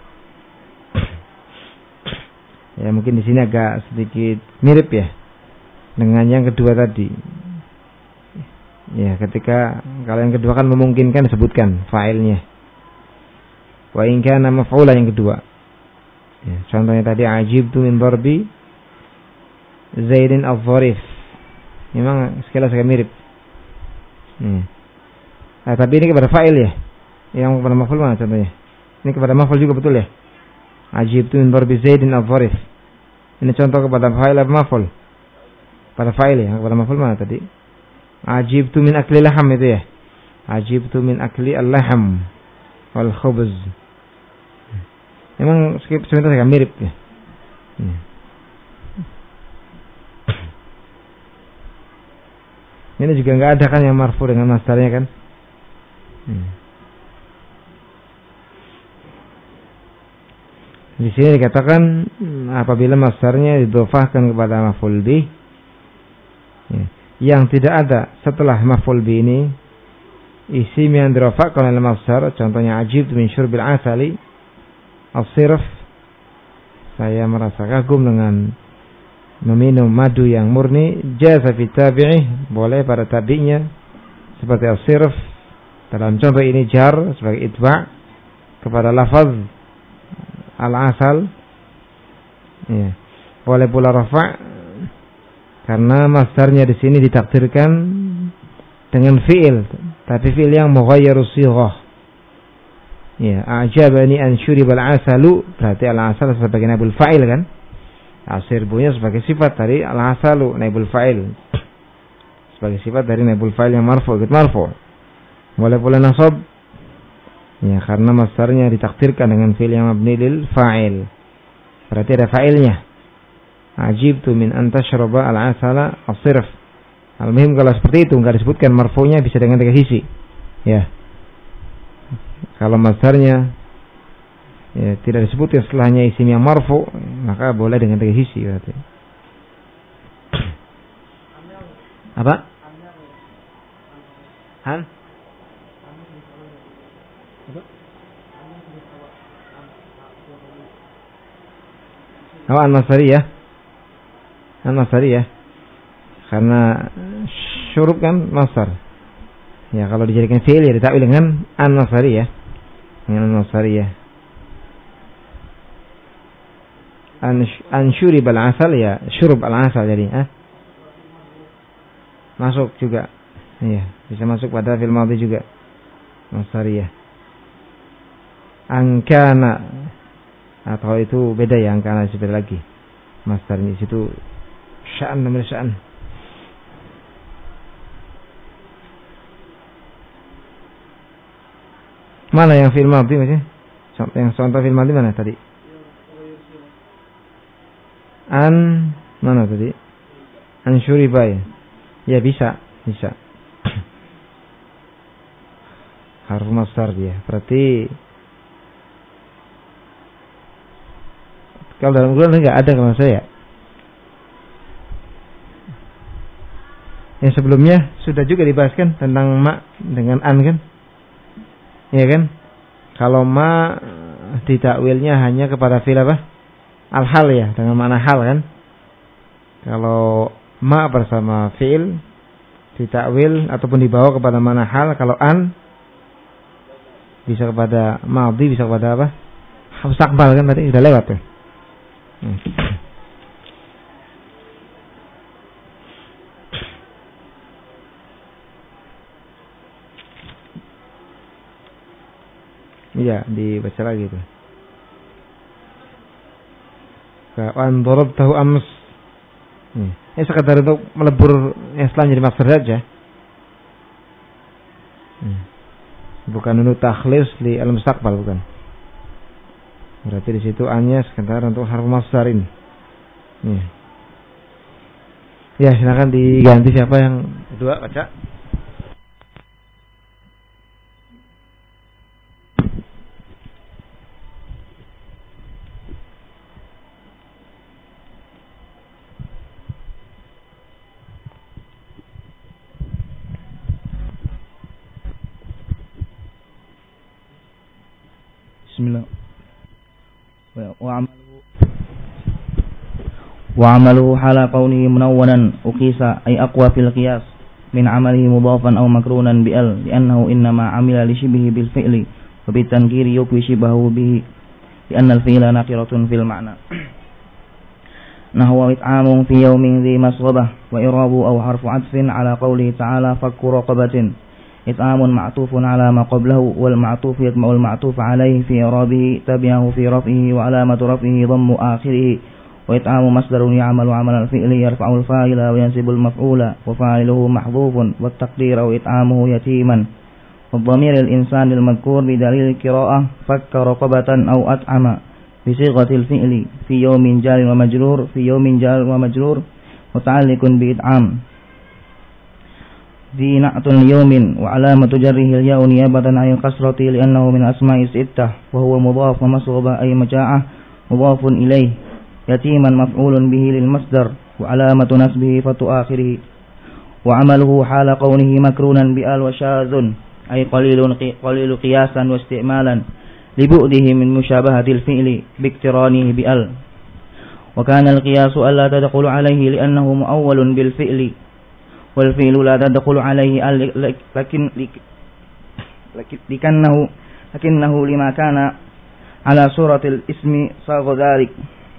Ya, mungkin di sini agak sedikit mirip ya dengan yang kedua tadi. Ya, ketika kalau yang kedua kan memungkinkan disebutkan fa'ilnya. Wa in kana maf'ula yang kedua. Ya, contohnya tadi ajibtu min darbi Zaidin al-Dharif. Memang sekilas agak mirip. Hmm. Nah, tapi ini kepada fa'il ya. Yang kepada maf'ul mana contohnya? Ini kepada maf'ul juga betul ya? Ajibtu min darbi Zaidin al-Dharif. Ini contoh kepada fa'il atau maf'ul? Pada fa'il ya, kepada maf'ul mana tadi? Ajibtu min akli laham itu ya. Ajibtu min akli al-laham wal khubz. Memang sebentar agak mirip ya. Hmm. Ini juga enggak ada kan yang marfu dengan masdarnya kan? Hmm. Di sini dikatakan apabila masdarnya didhofahkan kepada maf'ul bih ya, yang tidak ada setelah maf'ul bih ini isim yang dirofakkan oleh masdar, contohnya ajibtu min syurbil asali as-sirf, saya merasa kagum dengan meminum madu yang murni, jaza fi tabi'ih, boleh pada tabi'nya seperti as-sirf. Dalam contoh ini jar sebagai itba' kepada lafaz al-asal ya. Boleh pula rafa' karena masdarnya di sini ditakdirkan dengan fi'il, tapi fi'il yang mughayyaru sighah. Ya, a'jabani an syuribal asalu, berarti al-asal sebagai naibul fa'il kan? Asirbunya sebagai sifat dari al-asalu, naibul fa'il. Sebagai sifat dari naibul fa'il yang marfu, ikut marfu. Boleh pula nasab. Ya, karena masdarnya ditakdirkan dengan fi'il yang mabni lil fa'il. Berarti ada fa'ilnya. Ajibtu min an tashraba al-asala as-sirf. Al-muhim kalau seperti itu enggak disebutkan marfu'nya bisa dengan tiga sisi. Ya. Kalau masdarnya ya, tidak disebutkan setelahnya isim yang marfu, maka boleh dengan tiga sisi berarti. Apa? Han? Oh, an-nasari ya. An-nasari ya. Karena syurub kan masdar. Ya, kalau dijadikan fi'il ya ditakwil dengan an-nasari ya. Dengan an-nasari ya. An-syurib al-asal ya, syurub al-asal jadi, eh? Masuk juga. Iya, bisa masuk pada fi'il madhi juga. Nasari ya. Angkana atau itu beda ya, angkana itu beda lagi. Masdarnya di situ sya'an namanya sya'an. Mana yang fi'il madhi maksudnya? Yang contoh fi'il madhi mana tadi? An mana tadi? An syuriba ya. Ya bisa, bisa. Harf masdar dia. Berarti kalau dalam Quran enggak ada kalau saya. Yang sebelumnya sudah juga dibahaskan tentang ma dengan an kan? Iya kan? Kalau ma ditakwilnya hanya kepada fi'il apa? Al-hal ya, dengan makna hal kan? Kalau ma bersama fi'il ditakwil ataupun dibawa kepada mana hal. Kalau an bisa kepada madhi, bisa kepada apa? Mustaqbal kan berarti sudah lewat tuh. Hmm. Iya, dibaca lagi tuh. Wan darabtahu ams. Hmm. Ini sekadar untuk melebur yang setelah jadi maksud saja. Hmm. Bukan untuk takhlis di al-mustaqbal, bukan. Berarti di situ an-nya sekedar untuk harf masdar ini. Hmm. Ya, silakan diganti siapa yang kedua baca. Bismillah. وعمله حال كونه منونا أقيس أي أقوى في القياس من عمله مضافا أو مكرونا بأل لأنه إنما عمل لشبه بالفعل وبالتنكير يكوي شبهه به لأن الفعل نكرة في المعنى نحو إطعام في يوم ذي مسغبة وإراب أو حرف عطف على قوله تعالى فك رقبة إطعام معطوف على ما قبله والمعطوف يتبع المعطوف عليه في إعرابه تبعه في رفعه وعلامة رفعه ضم آخره وإطعام مصدر يعمل عمل الفعل يرفع الفاعل وينصب المفعول وفاعله محذوف والتقدير أو إطعامه يتيما والضمير الإنسان المذكور بدليل القراءة فك رقبة أو أطعم بصيغة الفعل في يوم جار ومجرور في يوم جار ومجرور متعلق بإطعام ذي نعت اليوم وعلامة جره الياء نيابة عن الكسرة لأنه من أسماء الستة وهو مضاف ومصغبة أي مجاعة مضاف إليه يتيما مفعول به للمصدر وعلامة نسبه فتح آخره وعمله حال كونه مكرونا بآل وشاذ أي قليل قليل قياسا واستعمالا لبعده من مشابهة الفعل باقترانه بآل وكان القياس ألا تدخل عليه لأنه مؤول بالفعل والفعل لا تدخل عليه لكن لكنه لكنه لما كان على صورة الاسم صاغ ذلك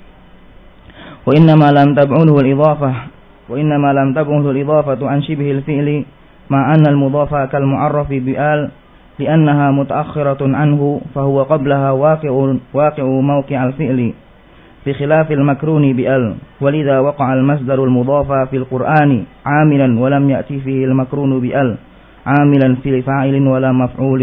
وإنما لم تبعده الإضافة وإنما لم تبعده الإضافة عن شبه الفعل مع أن المضاف كالمعرف بآل لأنها متأخرة عنه فهو قبلها واقع واقع موقع الفعل بخلاف المكرون بأل ولذا وقع المصدر المضاف في القرآن عاملا ولم يأتي فيه المكرون بأل عاملا في فاعل ولا مفعول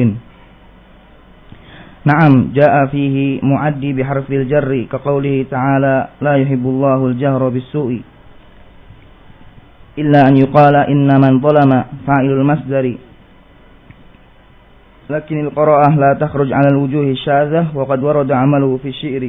نعم جاء فيه معدي بحرف الجر كقوله تعالى لا يحب الله الجهر بالسوء إلا أن يقال إن من ظلم فاعل المصدر لكن القراءة لا تخرج على الوجوه الشاذة وقد ورد عمله في الشعر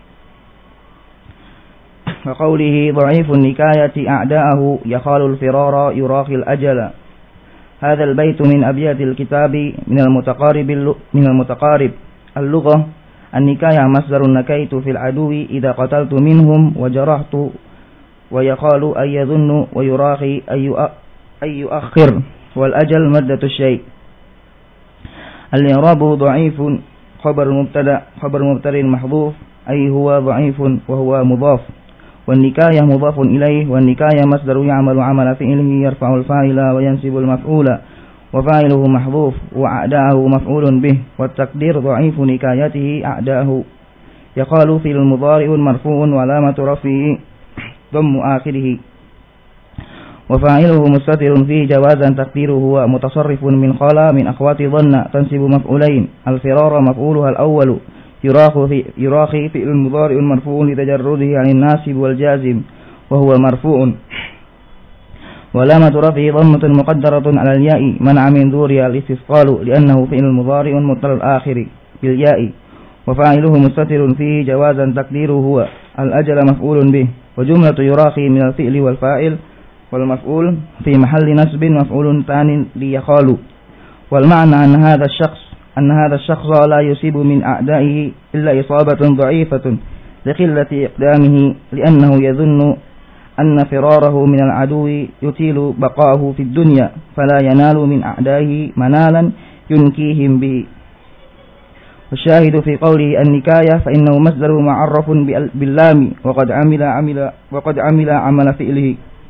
وقوله ضعيف النكاية أعداءه يخال الفرار يراخي الأجل هذا البيت من أبيات الكتاب من المتقارب من المتقارب اللغة النكاية مصدر نكيت في العدو إذا قتلت منهم وجرحت ويقال أن يظن ويراخي أن يؤخر والأجل مدة الشيء الإعراب ضعيف خبر مبتدأ خبر مبتدأ محذوف أي هو ضعيف وهو مضاف والنكاية مضاف إليه والنكاية مصدر يعمل عمل فعله يرفع الفاعل وينصب المفعول وفاعله محذوف وأعداءه مفعول به والتقدير ضعيف نكايته أعداءه يقال في المضارع مرفوع وعلامة رفعه ضم آخره وفاعله مستتر فيه جوازا تقديره هو متصرف من خلا من أخوات ظن تنسب مفعولين الفرار مفعولها الأول يراخي يراخي فعل المضارع مرفوع لتجرده عن الناسب والجازم وهو مرفوع ولامة رفعه ضمة مقدرة على الياء منع من ظهورها الاستثقال لأنه فعل المضارع مضطر الآخر بالياء وفاعله مستتر فيه جوازا تقديره هو الأجل مفعول به وجملة يراخي من الفعل والفاعل والمفعول في محل نسب مفعول ثاني ليخال والمعنى أن هذا الشخص أن هذا الشخص لا يصيب من أعدائه إلا إصابة ضعيفة لقلة إقدامه لأنه يظن anna firarahu min al-aduwi yutilu baqahu fid dunya fala yanalu min a'dahi manalan yunkihim bi. والشاهد في قوله النكاية فإنه مصدر معرف باللام وقد عمل عمل وقد عمل عمل فعله.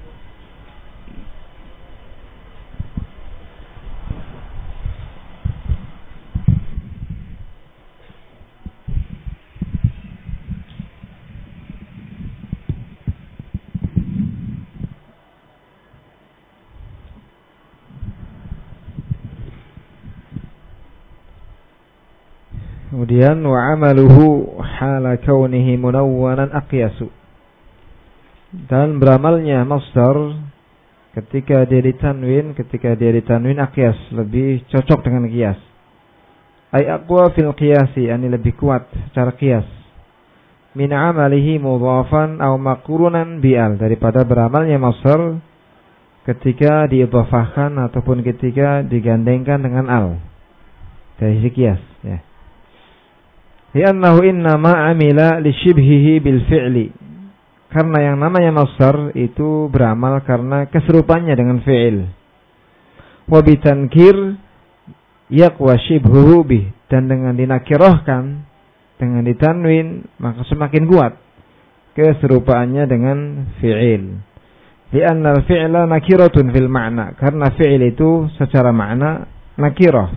Kemudian wa amaluhu hala kaunihi munawwanan aqyasu. Dan beramalnya masdar ketika dia ditanwin, ketika dia ditanwin aqyas, lebih cocok dengan qiyas. Ay aqwa fil qiyasi, yani lebih kuat secara qiyas. Min amalihi mudhafan aw maqrunan bi'al, daripada beramalnya masdar ketika diidhafahkan ataupun ketika digandengkan dengan al. Dari sisi qiyas, ya. Li'annahu innama amila li shibhihi bil fi'li. Karena yang namanya masdar itu beramal karena keserupannya dengan fi'il. Wa bitankir yaqwa shibhuhu bih, dan dengan dinakirahkan, dengan ditanwin, maka semakin kuat keserupaannya dengan fi'il. Li'anna al-fi'la nakiratun fil ma'na, karena fi'il itu secara makna nakirah.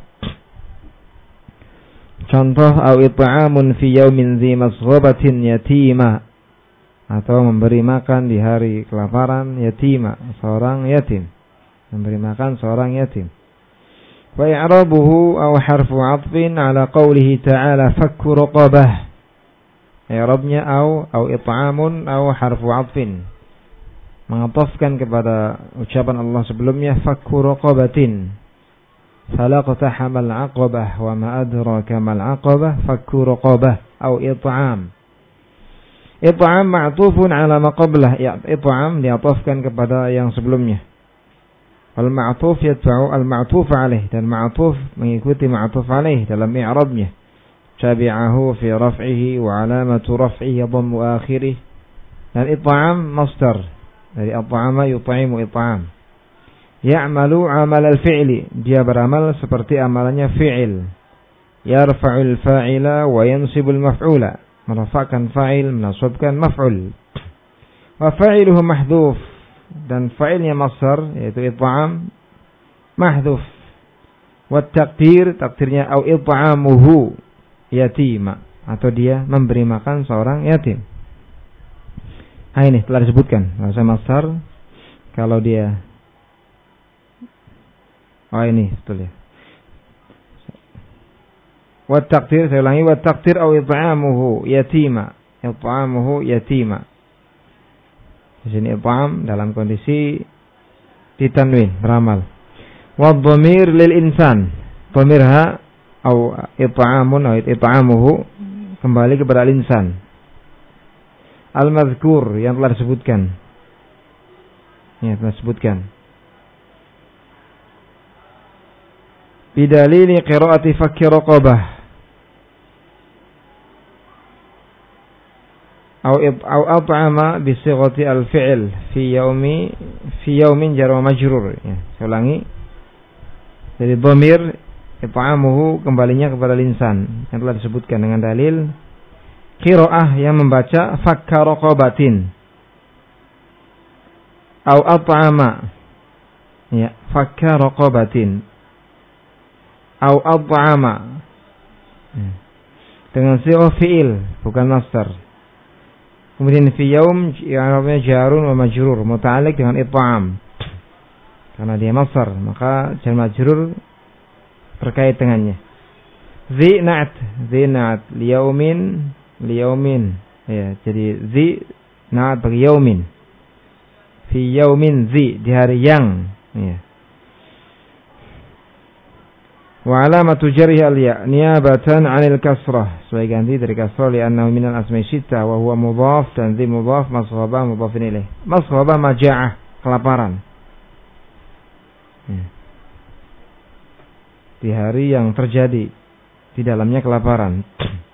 Contoh, au it'amun fi yaumin dzi masghabatin yatima, atau memberi makan di hari kelaparan yatima, seorang yatim, memberi makan seorang yatim. Wa i'rabuhu aw harfu 'athfin 'ala qawlihi ta'ala fakku raqabah. I'rabnya au au it'amun aw harfu 'athfin, mengatofkan kepada ucapan Allah sebelumnya fakku raqabatin. فَلَقْتَحَمَ الْعَقَبَةَ وَمَا أَدْرَاكَ مَا الْعَقَبَةُ فَكُّ رَقَبَةٍ أو إطعام. إطعام معطوف على ما قبله. إطعام diatofkan kepada yang sebelumnya. Al-ma'tuf yatba'u al-ma'tuf alaih, dan ma'tuf mengikuti ma'tuf alaih dalam i'rabnya. Tabi'ahu fi raf'ihi wa alamatu raf'ihi dhammu akhirih. Dan it'am masdar dari at'ama yut'imu it'am. Ya'malu amal al-fi'li, dia beramal seperti amalannya fi'il. Yarfa'ul fa'ila wa yansibul maf'ula, merafa'kan fa'il, menasabkan maf'ul. Wa fa'iluhu mahdhuf, dan fa'ilnya masdar yaitu it'am mahdhuf. Wa taqdir, takdirnya au it'amuhu yatima, atau dia memberi makan seorang yatim. Ah, ini telah disebutkan bahasa masdar kalau dia oh ini betul ya. Wa taqdir, saya ulangi, wa taqdir au it'amuhu yatima, it'amuhu yatima. Di sini it'am dalam kondisi ditanwin, beramal. Wa dhamir lil insan, dhamir ha au it'amun au it'amuhu kembali kepada al-insan. Al-madhkur, yang telah disebutkan. Ya, telah disebutkan. Bidalili qiraati fakki raqabah au au at'ama bi sighati al-fi'l fi yaumi fi yaumin jar wa majrur, ya, saya ulangi. Jadi dhamir it'amuhu kembalinya kepada linsan yang telah disebutkan dengan dalil qiraah yang membaca fakka raqabatin au at'ama, ya, fakka raqabatin au at'ama, dengan sighah fi'il bukan masdar. Kemudian fi yaum i'rabnya jarun wa majrur, muta'alliq dengan it'am. Karena dia masdar, maka jar majrur terkait dengannya. Zi na'at, zi na'at liyaumin liyaumin, ya, jadi zi na'at bagi yaumin. Fi yaumin zi, di hari yang, ya. Wa alamatu jarhi al-ya niyabatan 'anil kasrah, sebagai ganti dari kasrah, li'annahu minal asma'i sittah wa huwa mudhaf, dan dhi mudhaf, masghabah mudhafin ilaih. Masghabah maja'ah, kelaparan. Hmm. Di hari yang terjadi di dalamnya kelaparan.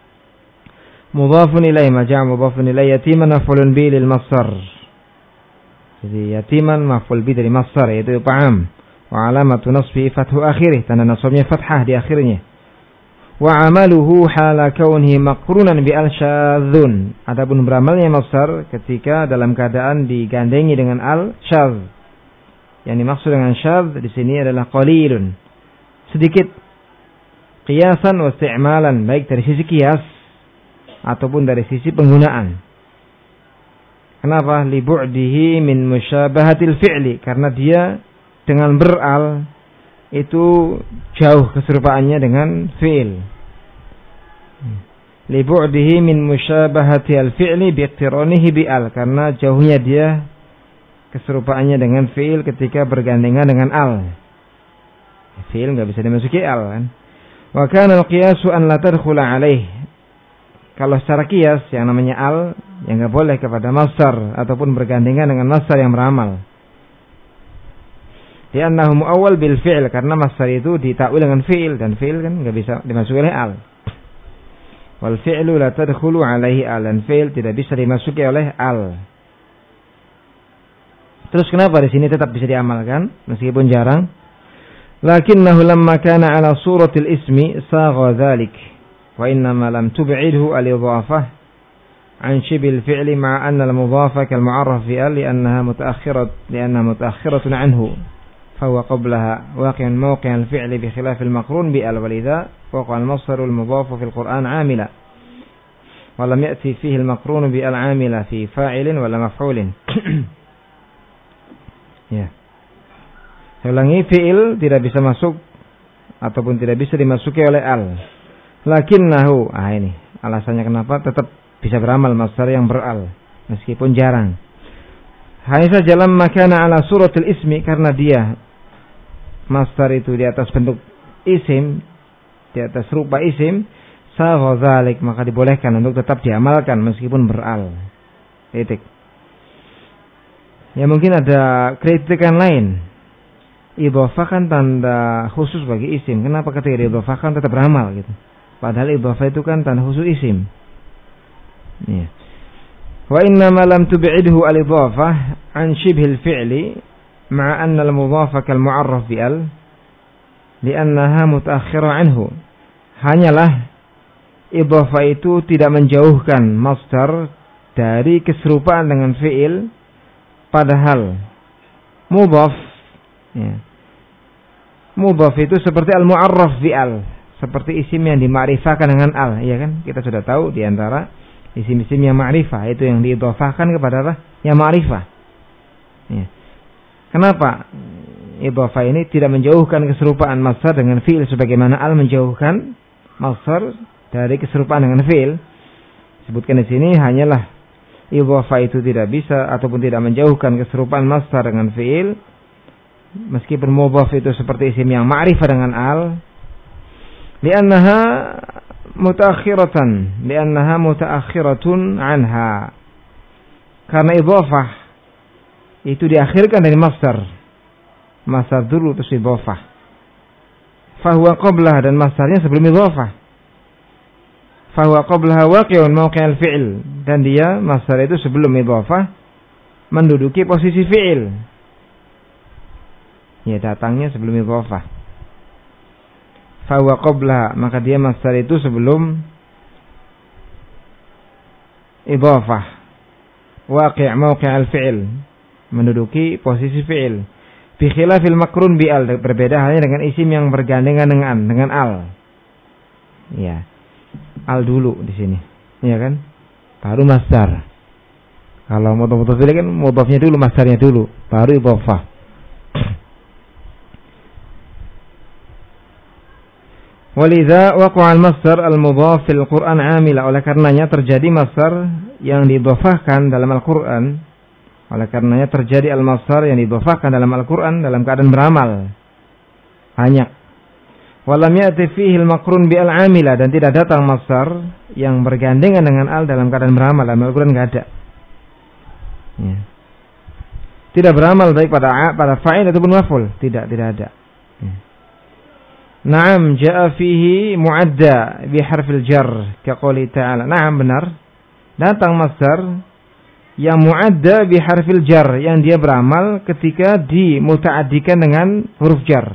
Mudhafun ilaih, maja'ah mudhafun ilaih, yatiman maf'ulun bi lil masdar. Jadi yatiman maf'ul bi dari masdar yaitu ta'am. Wa alamatu nasbi fathu akhirih, tanda nasabnya fathah di akhirnya. Wa amaluhu hala kaunihi maqrunan bi al syadzun. Adapun beramalnya masdar ketika dalam keadaan digandengi dengan al syadz. Yang dimaksud dengan syadz di sini adalah qalilun, sedikit. Qiyasan wa isti'malan, baik dari sisi qiyas ataupun dari sisi penggunaan. Kenapa? Li bu'dihi min musyabahatil fi'li, karena dia dengan beral itu jauh keserupaannya dengan fi'il. Li bu'dihi min musyabahatil fi'li bi iqtiranihi bi al, karena jauhnya dia keserupaannya dengan fi'il ketika bergandengan dengan al. Fi'il enggak bisa dimasuki al kan. Wa kana al-qiyasu an la tadkhula alaih. Kalau secara qiyas yang namanya al yang enggak boleh kepada masdar ataupun bergandengan dengan masdar yang beramal. Li'annahu muawwal bil fi'il, karena masdar itu ditakwil dengan fi'il, dan fi'il kan enggak bisa dimasuki oleh al. Wal fi'lu la tadkhulu alaihi al, dan fi'il tidak bisa dimasuki oleh al. Terus kenapa di sini tetap bisa diamalkan meskipun jarang? Lakinnahu lamma kana ala suratil ismi sagha dzalik wa innama lam tub'idhu al-idhafah an shibil fi'li ma'a anna al-mudhafa kal mu'arraf fi al li'annaha mutaakhirat li'annaha mutaakhiratun anhu fa huwa qablaha waqi'un mawqi' al-fi'li bi khilaf al-maqrun bi al walidha waqa' al-masdar al-mudhaf fi al-Qur'an 'amila wa lam ya'ti fihi al-maqrun bi al-'amila fi fa'ilin wa la maf'ulin. Ya. Saya ulangi, fi'il tidak bisa masuk ataupun tidak bisa dimasuki oleh al. Lakinnahu, ah ini alasannya kenapa tetap bisa beramal masdar yang beral meskipun jarang. Hanya saja lamma kana ala suratil ismi, karena dia masdar itu di atas bentuk isim, di atas rupa isim, sagha dzalik, maka dibolehkan untuk tetap diamalkan meskipun beral. Titik. Ya mungkin ada kritikan lain. Idhofah kan tanda khusus bagi isim. Kenapa ketika diidhofahkan tetap beramal gitu? Padahal idhofah itu kan tanda khusus isim. Ya. Wa inna ma lam tub'idhu al-idhafah an shibhil fi'li ma'a anna al-mudhafa kal mu'arraf bi al li'annaha mutaakhkhira anhu. Hanyalah idhafah itu tidak menjauhkan masdar dari keserupaan dengan fi'il, padahal mudhaf, ya, mudhaf itu seperti al-mu'arraf bi al, seperti isim yang dimakrifahkan dengan al, ya kan? Kita sudah tahu di antara isim-isim yang ma'rifah itu yang diidhafahkan kepada apa? Yang ma'rifah. Ya. Kenapa idhafah ini tidak menjauhkan keserupaan masdar dengan fi'il sebagaimana al menjauhkan masdar dari keserupaan dengan fi'il? Sebutkan di sini hanyalah idhafah itu tidak bisa ataupun tidak menjauhkan keserupaan masdar dengan fi'il meskipun mudhaf itu seperti isim yang ma'rifah dengan al, li'annaha mutaakhiratan li'annaha mutaakhiratun anha, karena idhafah itu diakhirkan dari masdar masdar dulu terus idhafah, fahuwa qablah, dan masdarnya sebelum idhafah, fahuwa qablaha waqi'un mawqi'al fi'il, dan dia masdar itu sebelum idhafah menduduki posisi fi'il. Ya, datangnya sebelum idhafah. Fahuwa qablaha, maka dia masdar itu sebelum idhafah. Waqi' mawqi'al fi'il, menduduki posisi fi'il. Bi khilafil makrun bi al, berbeda halnya dengan isim yang bergandengan dengan dengan al. Ya. Al dulu di sini, ya kan? Baru masdar. Kalau mudhaf ilaihi kan mudhafnya dulu, masdarnya dulu, baru idhafah. Walidha waqa'a al-masdar al-mudhaf fil Qur'an 'amila, oleh karenanya terjadi masdar yang diidhafahkan dalam Al-Qur'an. Oleh karenanya terjadi al-masdar yang diidhafahkan dalam Al-Qur'an dalam keadaan beramal. Banyak. Walam ya'ti fihi al-maqrun bi al-'amila, dan tidak datang masdar yang bergandengan dengan al dalam keadaan beramal. Dalam Al-Qur'an enggak ada. Ya. Tidak beramal baik pada pada fa'il ataupun maf'ul, tidak tidak ada. Ya. Naam ja'a fihi mu'adda bi harfil jar ka qouli ta'ala. Naam, benar. Datang masdar yang muadda bi harfil jar, yang dia beramal ketika dimutaaddikan dengan huruf jar.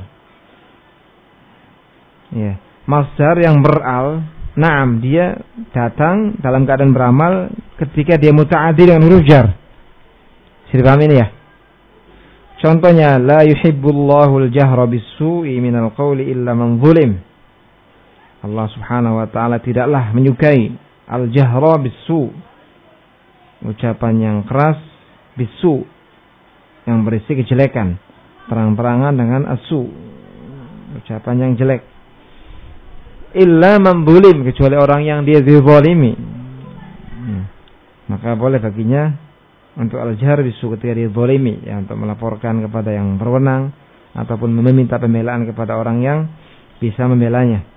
Ya, masdar yang beral, na'am, dia datang dalam keadaan beramal ketika dia mutaaddi dengan huruf jar. Sudah paham ini ya? Contohnya, la yuhibbullahu al-jahra bis-su'i minal qawli illa man zulim. Allah Subhanahu wa taala tidaklah menyukai al-jahra bis-su', ucapan yang keras, bis-su', yang berisi kejelekan, terang-terangan dengan as-su', ucapan yang jelek. Illa man zulim, kecuali orang yang dia dizalimi. Hmm. Maka boleh baginya untuk al-jahr bisu ketika dia zalimi, ya, untuk melaporkan kepada yang berwenang ataupun meminta pembelaan kepada orang yang bisa membelanya.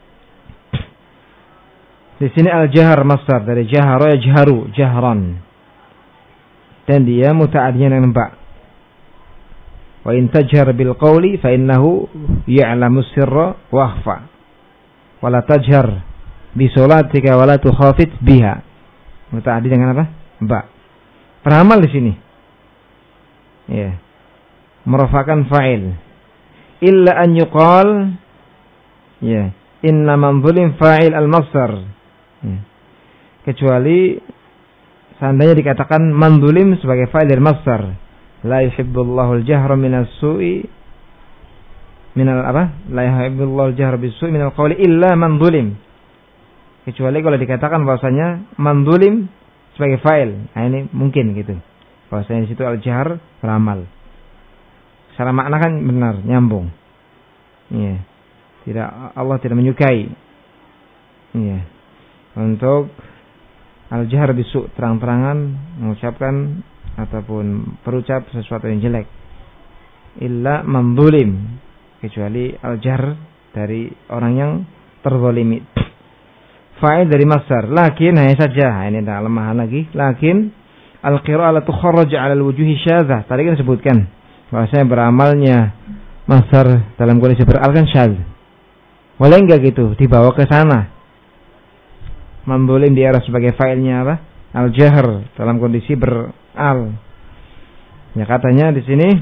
Di sini al-jahr masdar dari jahara yajharu, jahran. Dan dia muta'addinya dengan ba. Wa in tajhar bil qawli fa innahu ya'lamu sirra wa akhfa. Wala tajhar bi sholatika wala tukhafit biha. Muta'addi dengan apa? Ba. Beramal di sini. Ya. Merafakan fa'il. Illa an yuqal, ya, inna man zulim fa'il al-masdar. Ya. Kecuali seandainya dikatakan man zulim sebagai fa'il dari masdar. La yuhibbullahu al-jahra minas su'i minal apa? La yuhibbullahu al-jahra bis-su'i minal qawli illa man zulim. Kecuali kalau dikatakan bahwasanya man zulim sebagai fa'il. Nah, ini mungkin gitu. Bahwasanya di situ al-jahr beramal. Secara makna kan benar, nyambung. Iya. Tidak, Allah tidak menyukai. Iya. Untuk al-jahr bisu, terang-terangan mengucapkan ataupun berucap sesuatu yang jelek. Illa man zulim, kecuali al-jahr dari orang yang terzalimi. Fa'il dari masdar, lakin hanya saja, ini ada lemahan lagi, lakin al-qira'ah tukharraj 'ala al-wujuhi syadzah. Tadi kan disebutkan bahwasanya beramalnya masdar dalam kondisi beral kan syadz. Boleh enggak gitu dibawa ke sana? Mambolin di arah sebagai fa'ilnya apa? Al-jahr dalam kondisi beral. Ya, katanya di sini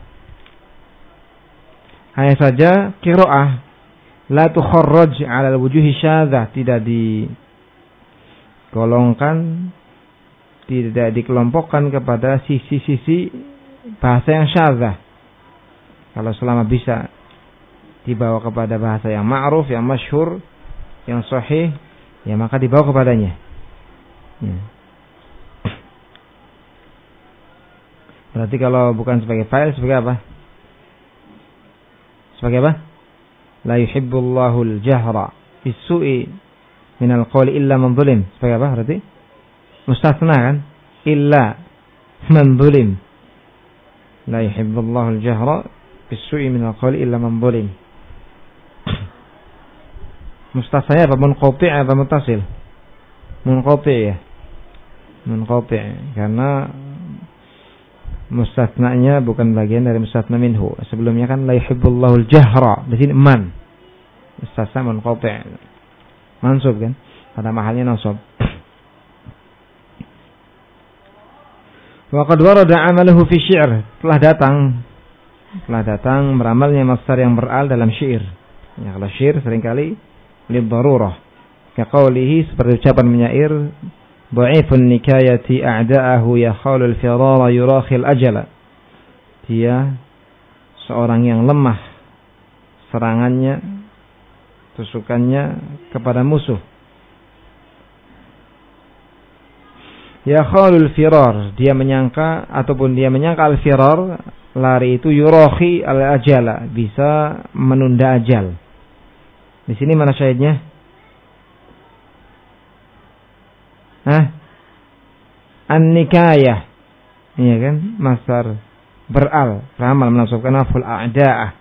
hanya saja qira'ah la tukharraj 'ala al-wujuhi syadzah, tidak digolongkan, tidak dikelompokkan kepada sisi-sisi bahasa yang syadzah. Kalau selama bisa dibawa kepada bahasa yang ma'ruf, yang masyhur, yang sahih, ya maka dibawa kepadanya. Ya. Berarti kalau bukan sebagai fa'il, sebagai apa? Sebagai apa? La yuhibbullahu al-jahra bis-su'i minal qawli illa man zulim. Sebagai apa berarti? Mustasna kan? Illa man zulim. La yuhibbullahu al-jahra bis-su'i minal qawli illa man zulim. Mustasna apa? Munqati' apa muttasil? Munqati' ya. Munqati' karena mustasnanya bukan bagian dari mustasna minhu. Sebelumnya kan la yuhibbullahu al-jahra, di sini man. Mustasna munqati'. Mansub kan? Pada mahalnya nasab. Wa qad warada 'amaluhu fi syi'r. Telah datang telah datang beramalnya masdar yang beral dalam syair. Ya, kalau syair seringkali lid darurah. Ka qawlihi, seperti ucapan penyair, Dha'ifun nikayati a'da'ahu yakhalul firara yurakhil ajala. Dia seorang yang lemah serangannya, tusukannya kepada musuh. Yakhalul firar, dia menyangka ataupun dia menyangka al-firar, lari itu yurakhi al-ajala, bisa menunda ajal. Di sini mana syahidnya? Hah? An-nikayah. Iya kan? Masdar beral, beramal menasabkan aful a'da'ah.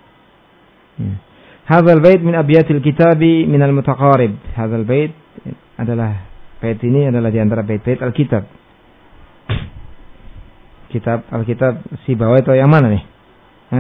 Hadzal bait min abyatil kitabi min al-mutaqarib. Hadzal bait adalah bait ini adalah di antara bait-bait al-kitab. Kitab al-kitab Sibawai atau yang mana nih? Hah?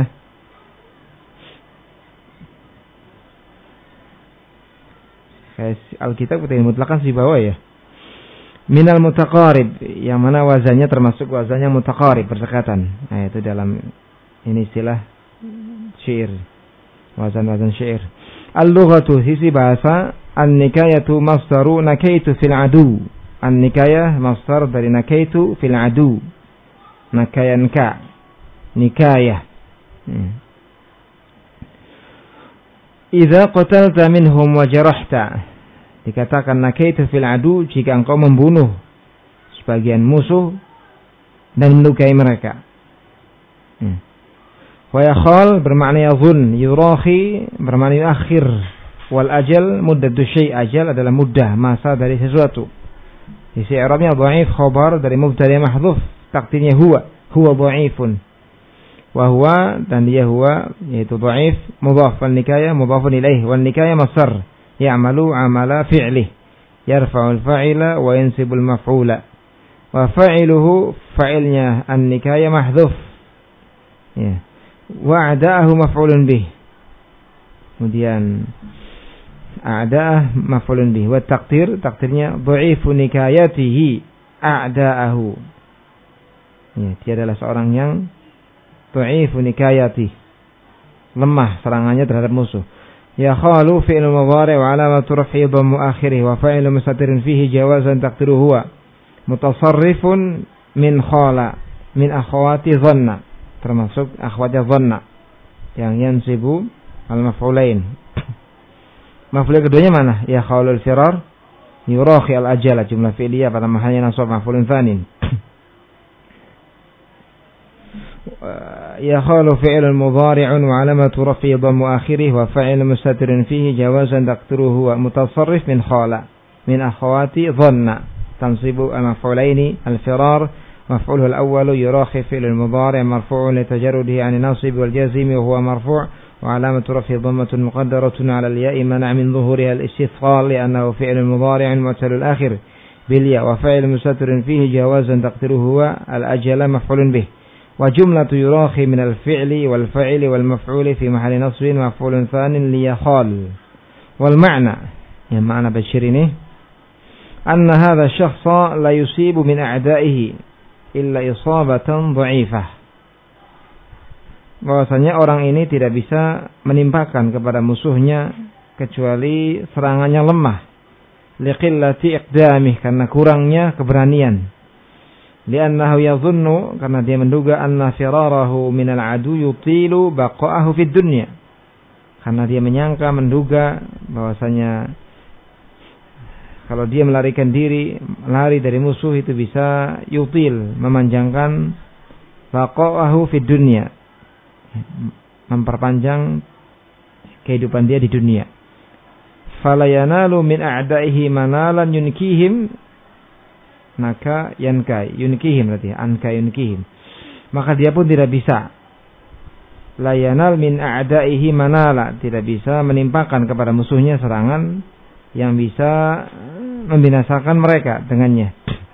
Kayak al-kitab kita mutlakan Sibawai ya. minal mutaqarib, yang mana wazannya termasuk wazan yang mutaqarib, berdekatan. Nah, itu dalam ini istilah syair, wazan-wazan syair. Al-lughatu, sisi bahasa, an-nikayatu masdaru nakaitu fil adu. An-nikayah masdar dari nakaitu fil adu. Nakayanka, nikayah. Hmm. Idza qatalta minhum wa jarahta, dikatakan nakaitu fil adu jika engkau membunuh sebagian musuh dan melukai mereka. Hmm. Wa yakhal bermakna yadhun, yurahi bermakna akhir, wal ajal muddatu syai', ajal adalah muddah, masa dari sesuatu. Isi i'rabnya dhaif, khabar dari mubtada mahdhuf, takdirnya huwa, huwa dhaifun. Wa huwa, dan dia huwa yaitu dhaif, mudhaf, wal nikayah mudhafun ilaih, wal nikayah masdar ya'malu amala fi'lih, yarfa'ul fa'ila wa yansibul maf'ula. Wa fa'iluhu, fa'ilnya an-nikayah mahdhuf. Ya. Wa a'da'ahu maf'ulun bih. Kemudian a'da'ah maf'ulun bih. Wa taqdir, takdirnya dha'ifu nikayatihi a'da'ahu. Ya, dia adalah seorang yang dha'ifu nikayati, lemah serangannya terhadap musuh. Ya khalu fi'il mudhari' wa alamatu raf'i dhammu akhirih wa fa'ilu mustatirin fihi jawazan taqdiru huwa mutasarrifun min khala min akhawati dhanna, termasuk akhwatnya dhanna yang yansibu al-maf'ulain. Maf'ul keduanya mana? Ya khalul firar yurahi al-ajala, jumlah fi'liyah pada mahallnya nasab maf'ulun tsanin. يخال فعل مضارع وعلامة رفعه ضم آخره وفعل مستتر فيه جوازا تقديره هو متصرف من خال من أخوات ظن تنصب المفعولين الفرار مفعوله الأول يراخي فعل المضارع مرفوع لتجرده عن الناصب والجازم وهو مرفوع وعلامة رفعه ضمة مقدرة على الياء منع من ظهورها الاستثقال لأنه فعل مضارع معتل الآخر بالياء وفعل مستتر فيه جوازا تقديره هو الأجل مفعول به وجملة يراخي من الفعل والفاعل والمفعول في محل نصب مفعول ثاني ليخال والمعنى يعني معنى بشير ini أن هذا الشخص لا يصيب من أعدائه إلا إصابة ضعيفة, bahwasanya orang ini tidak bisa menimpakan kepada musuhnya kecuali serangannya lemah, liqillati iqdamih, karena kurangnya keberanian. Li'annahu yadhunnu, karena dia menduga anna firarahu minal adu yutilu baqa'ahu fid dunya, karena dia menyangka, menduga bahwasanya kalau dia melarikan diri, lari dari musuh itu bisa yutil, memanjangkan baqa'ahu fid dunya, memperpanjang kehidupan dia di dunia. Fala yanalu min a'da'ihi manalan yunkihim, maka yankai yunkihim, berarti anka yunkihim, maka dia pun tidak bisa la yanal min a'da'ihi manala, tidak bisa menimpakan kepada musuhnya serangan yang bisa membinasakan mereka dengannya.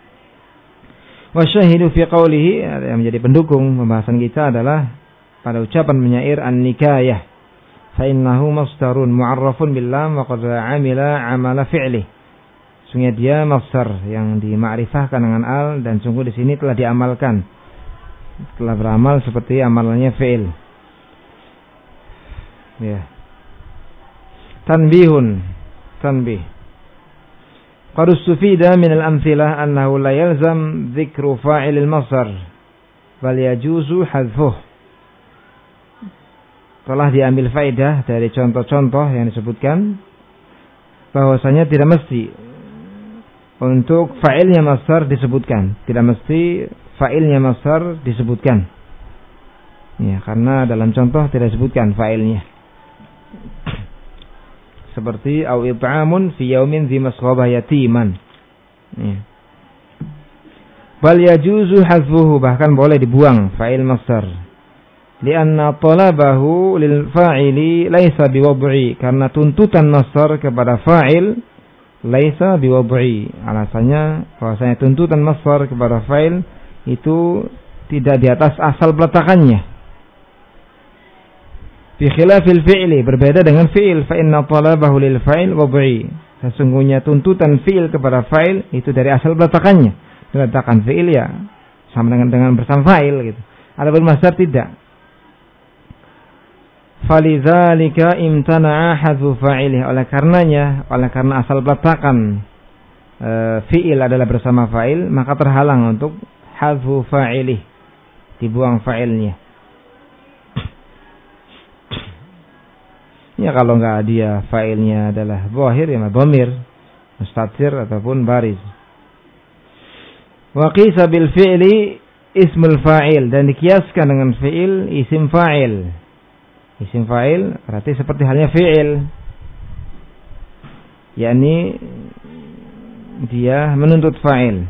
Wa syahidu fi qawlihi, yang menjadi pendukung pembahasan kita adalah pada ucapan penyair an-nikayah, fa innahu masdarun mu'arrafun bil lam wa qad 'amila 'amala fi'li. Sungguh dia masdar yang dimakrifahkan dengan al, dan sungguh di sini telah diamalkan, telah beramal seperti amalannya fi'il. Ya. Tanbihun, tanbih. Qad istufida min al-amthilah annahu la yalzam dzikru fa'il al-masdar bal yajuzu hadfuh. Telah diambil faedah dari contoh-contoh yang disebutkan bahwasanya tidak mesti untuk fa'ilnya masdar disebutkan, tidak mesti fa'ilnya masdar disebutkan. Ya, karena dalam contoh tidak disebutkan fa'ilnya. Seperti au it'amun fi yaumin dzi masghabah yatiman. Ya. Bal yajuzu hazfuhu, bahkan boleh dibuang fa'il masdar. Lianna talabahu lil fa'ili laisa biwad'i, karena tuntutan masdar kepada fa'il laisa biwad'i, alasannya bahwasanya tuntutan masdar kepada fa'il itu tidak di atas asal peletakannya. Bi khilafil fi'li, berbeda dengan fi'il, fa inna talabahu lil fa'il wad'i, Sesungguhnya tuntutan fi'il kepada fa'il itu dari asal peletakannya. Peletakan fi'il ya sama dengan dengan bersama fa'il gitu. Adapun masdar tidak. Falidzalika imtana'a hadzu fa'ilih. Oleh karenanya, oleh karena asal peletakan e, fi'il adalah bersama fa'il, maka terhalang untuk hadzu fa'ilih, dibuang fa'ilnya. Ya kalau enggak dia fa'ilnya adalah zahir ya dhamir, mustatir ataupun bariz. Wa qisa bil fi'li ismul fa'il, dan dikiaskan dengan fi'il isim fa'il. Isim fa'il berarti seperti halnya fi'il, yakni dia menuntut fa'il.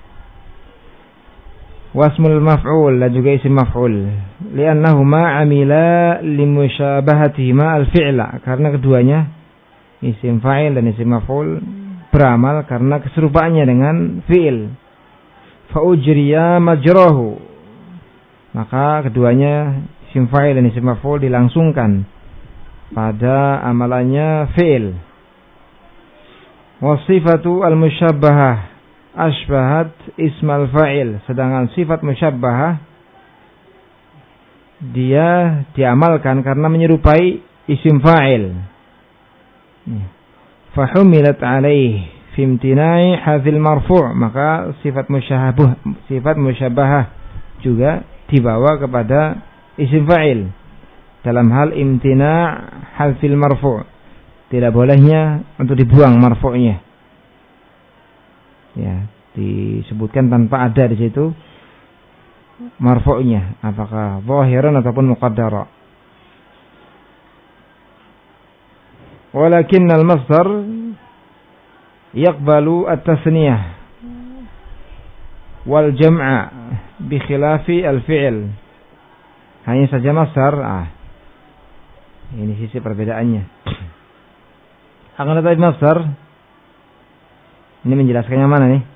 Wasmul maf'ul, dan juga isim maf'ul, li'annahuma amila limusyabahatihima al-fi'la, karena keduanya isim fa'il dan isim maf'ul beramal karena keserupaannya dengan fi'il. Fa'ujriya majrahu, maka keduanya isim fa'il dan isim maf'ul dilangsungkan pada amalannya fi'il. Wasifatu al-musyabbahah asbahat ismal fa'il, sedangkan sifat musyabbahah dia diamalkan karena menyerupai isim fa'il. Fahumilat alaih fi imtina'i hadzal marfu', maka sifat musyabbah sifat musyabbahah juga dibawa kepada isim fa'il dalam hal imtina' hadzal marfu', tidak bolehnya untuk dibuang marfu'nya. Ya, disebutkan tanpa ada di situ marfu'nya, apakah zahiran ataupun muqaddara. Walakin al-masdar yaqbalu at-tasniyah wal jam'a bi khilafi al-fi'l. Hanya saja masdar, ah ini sisi perbedaannya. Akan tetapi masdar ini menjelaskannya mana nih?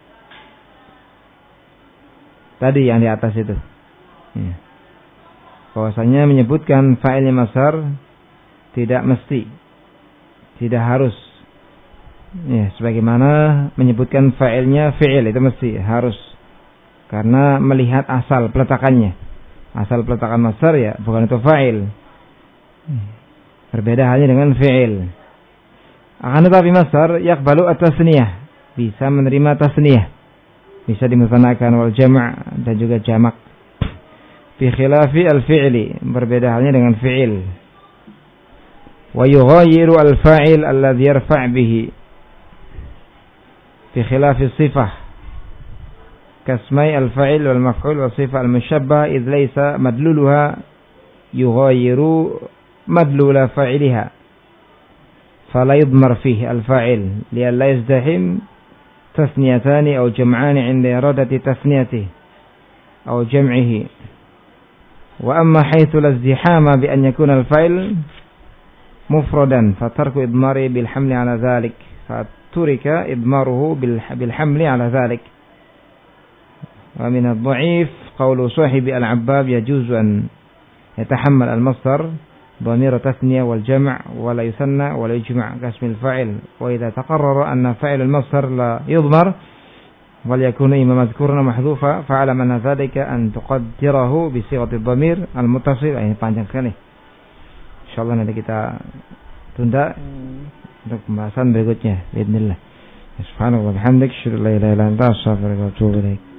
Tadi yang di atas itu. Ya. Bahwasanya menyebutkan fa'ilnya masdar tidak mesti, tidak harus. Ya, sebagaimana menyebutkan fa'ilnya fi'il itu mesti, harus. Karena melihat asal peletakannya. Asal peletakan masdar ya bukan itu fa'il. Berbeda halnya dengan fi'il. Akan tetapi masdar yaqbalu at-tasniyah, bisa menerima tasniyah, bisa dimutsannakan wal jama' dan juga jamak. Fi khilafi al-fi'li, berbeda halnya dengan fi'il. Wa yughayyiru al-fa'il alladhi yarfa' bihi fi khilafi sifah kasmai al-fa'il wal maf'ul wa sifah al-musyabbah idh laysa madluluha yughayyiru madlula fa'iliha فلا يضمر فيه الفاعل لئلا يزدحم تثنيتان أو جمعان عند إرادة تثنيته أو جمعه. وأما حيث لا ازدحام بأن يكون الفاعل مفردا فترك إضماره بالحمل على ذلك فترك إضماره بالحمل على ذلك. ومن الضعيف قول صاحب العباب يجوز أن يتحمل المصدر ضمير تثنية والجمع ولا يثنى ولا يجمع كاسم الفاعل. وإذا تقرر أن فاعل المصدر لا يضمر وليكون إما مذكورا محذوفا فعلم أن ذلك أن تقدره بصيغة الضمير المتصل. Ini panjang sekali. Insyaallah nanti kita tunda untuk pembahasan berikutnya. Bismillah. Subhanallah wa bihamdihi asyhadu an la ilaha illa anta astaghfiruka wa atubu ilaik.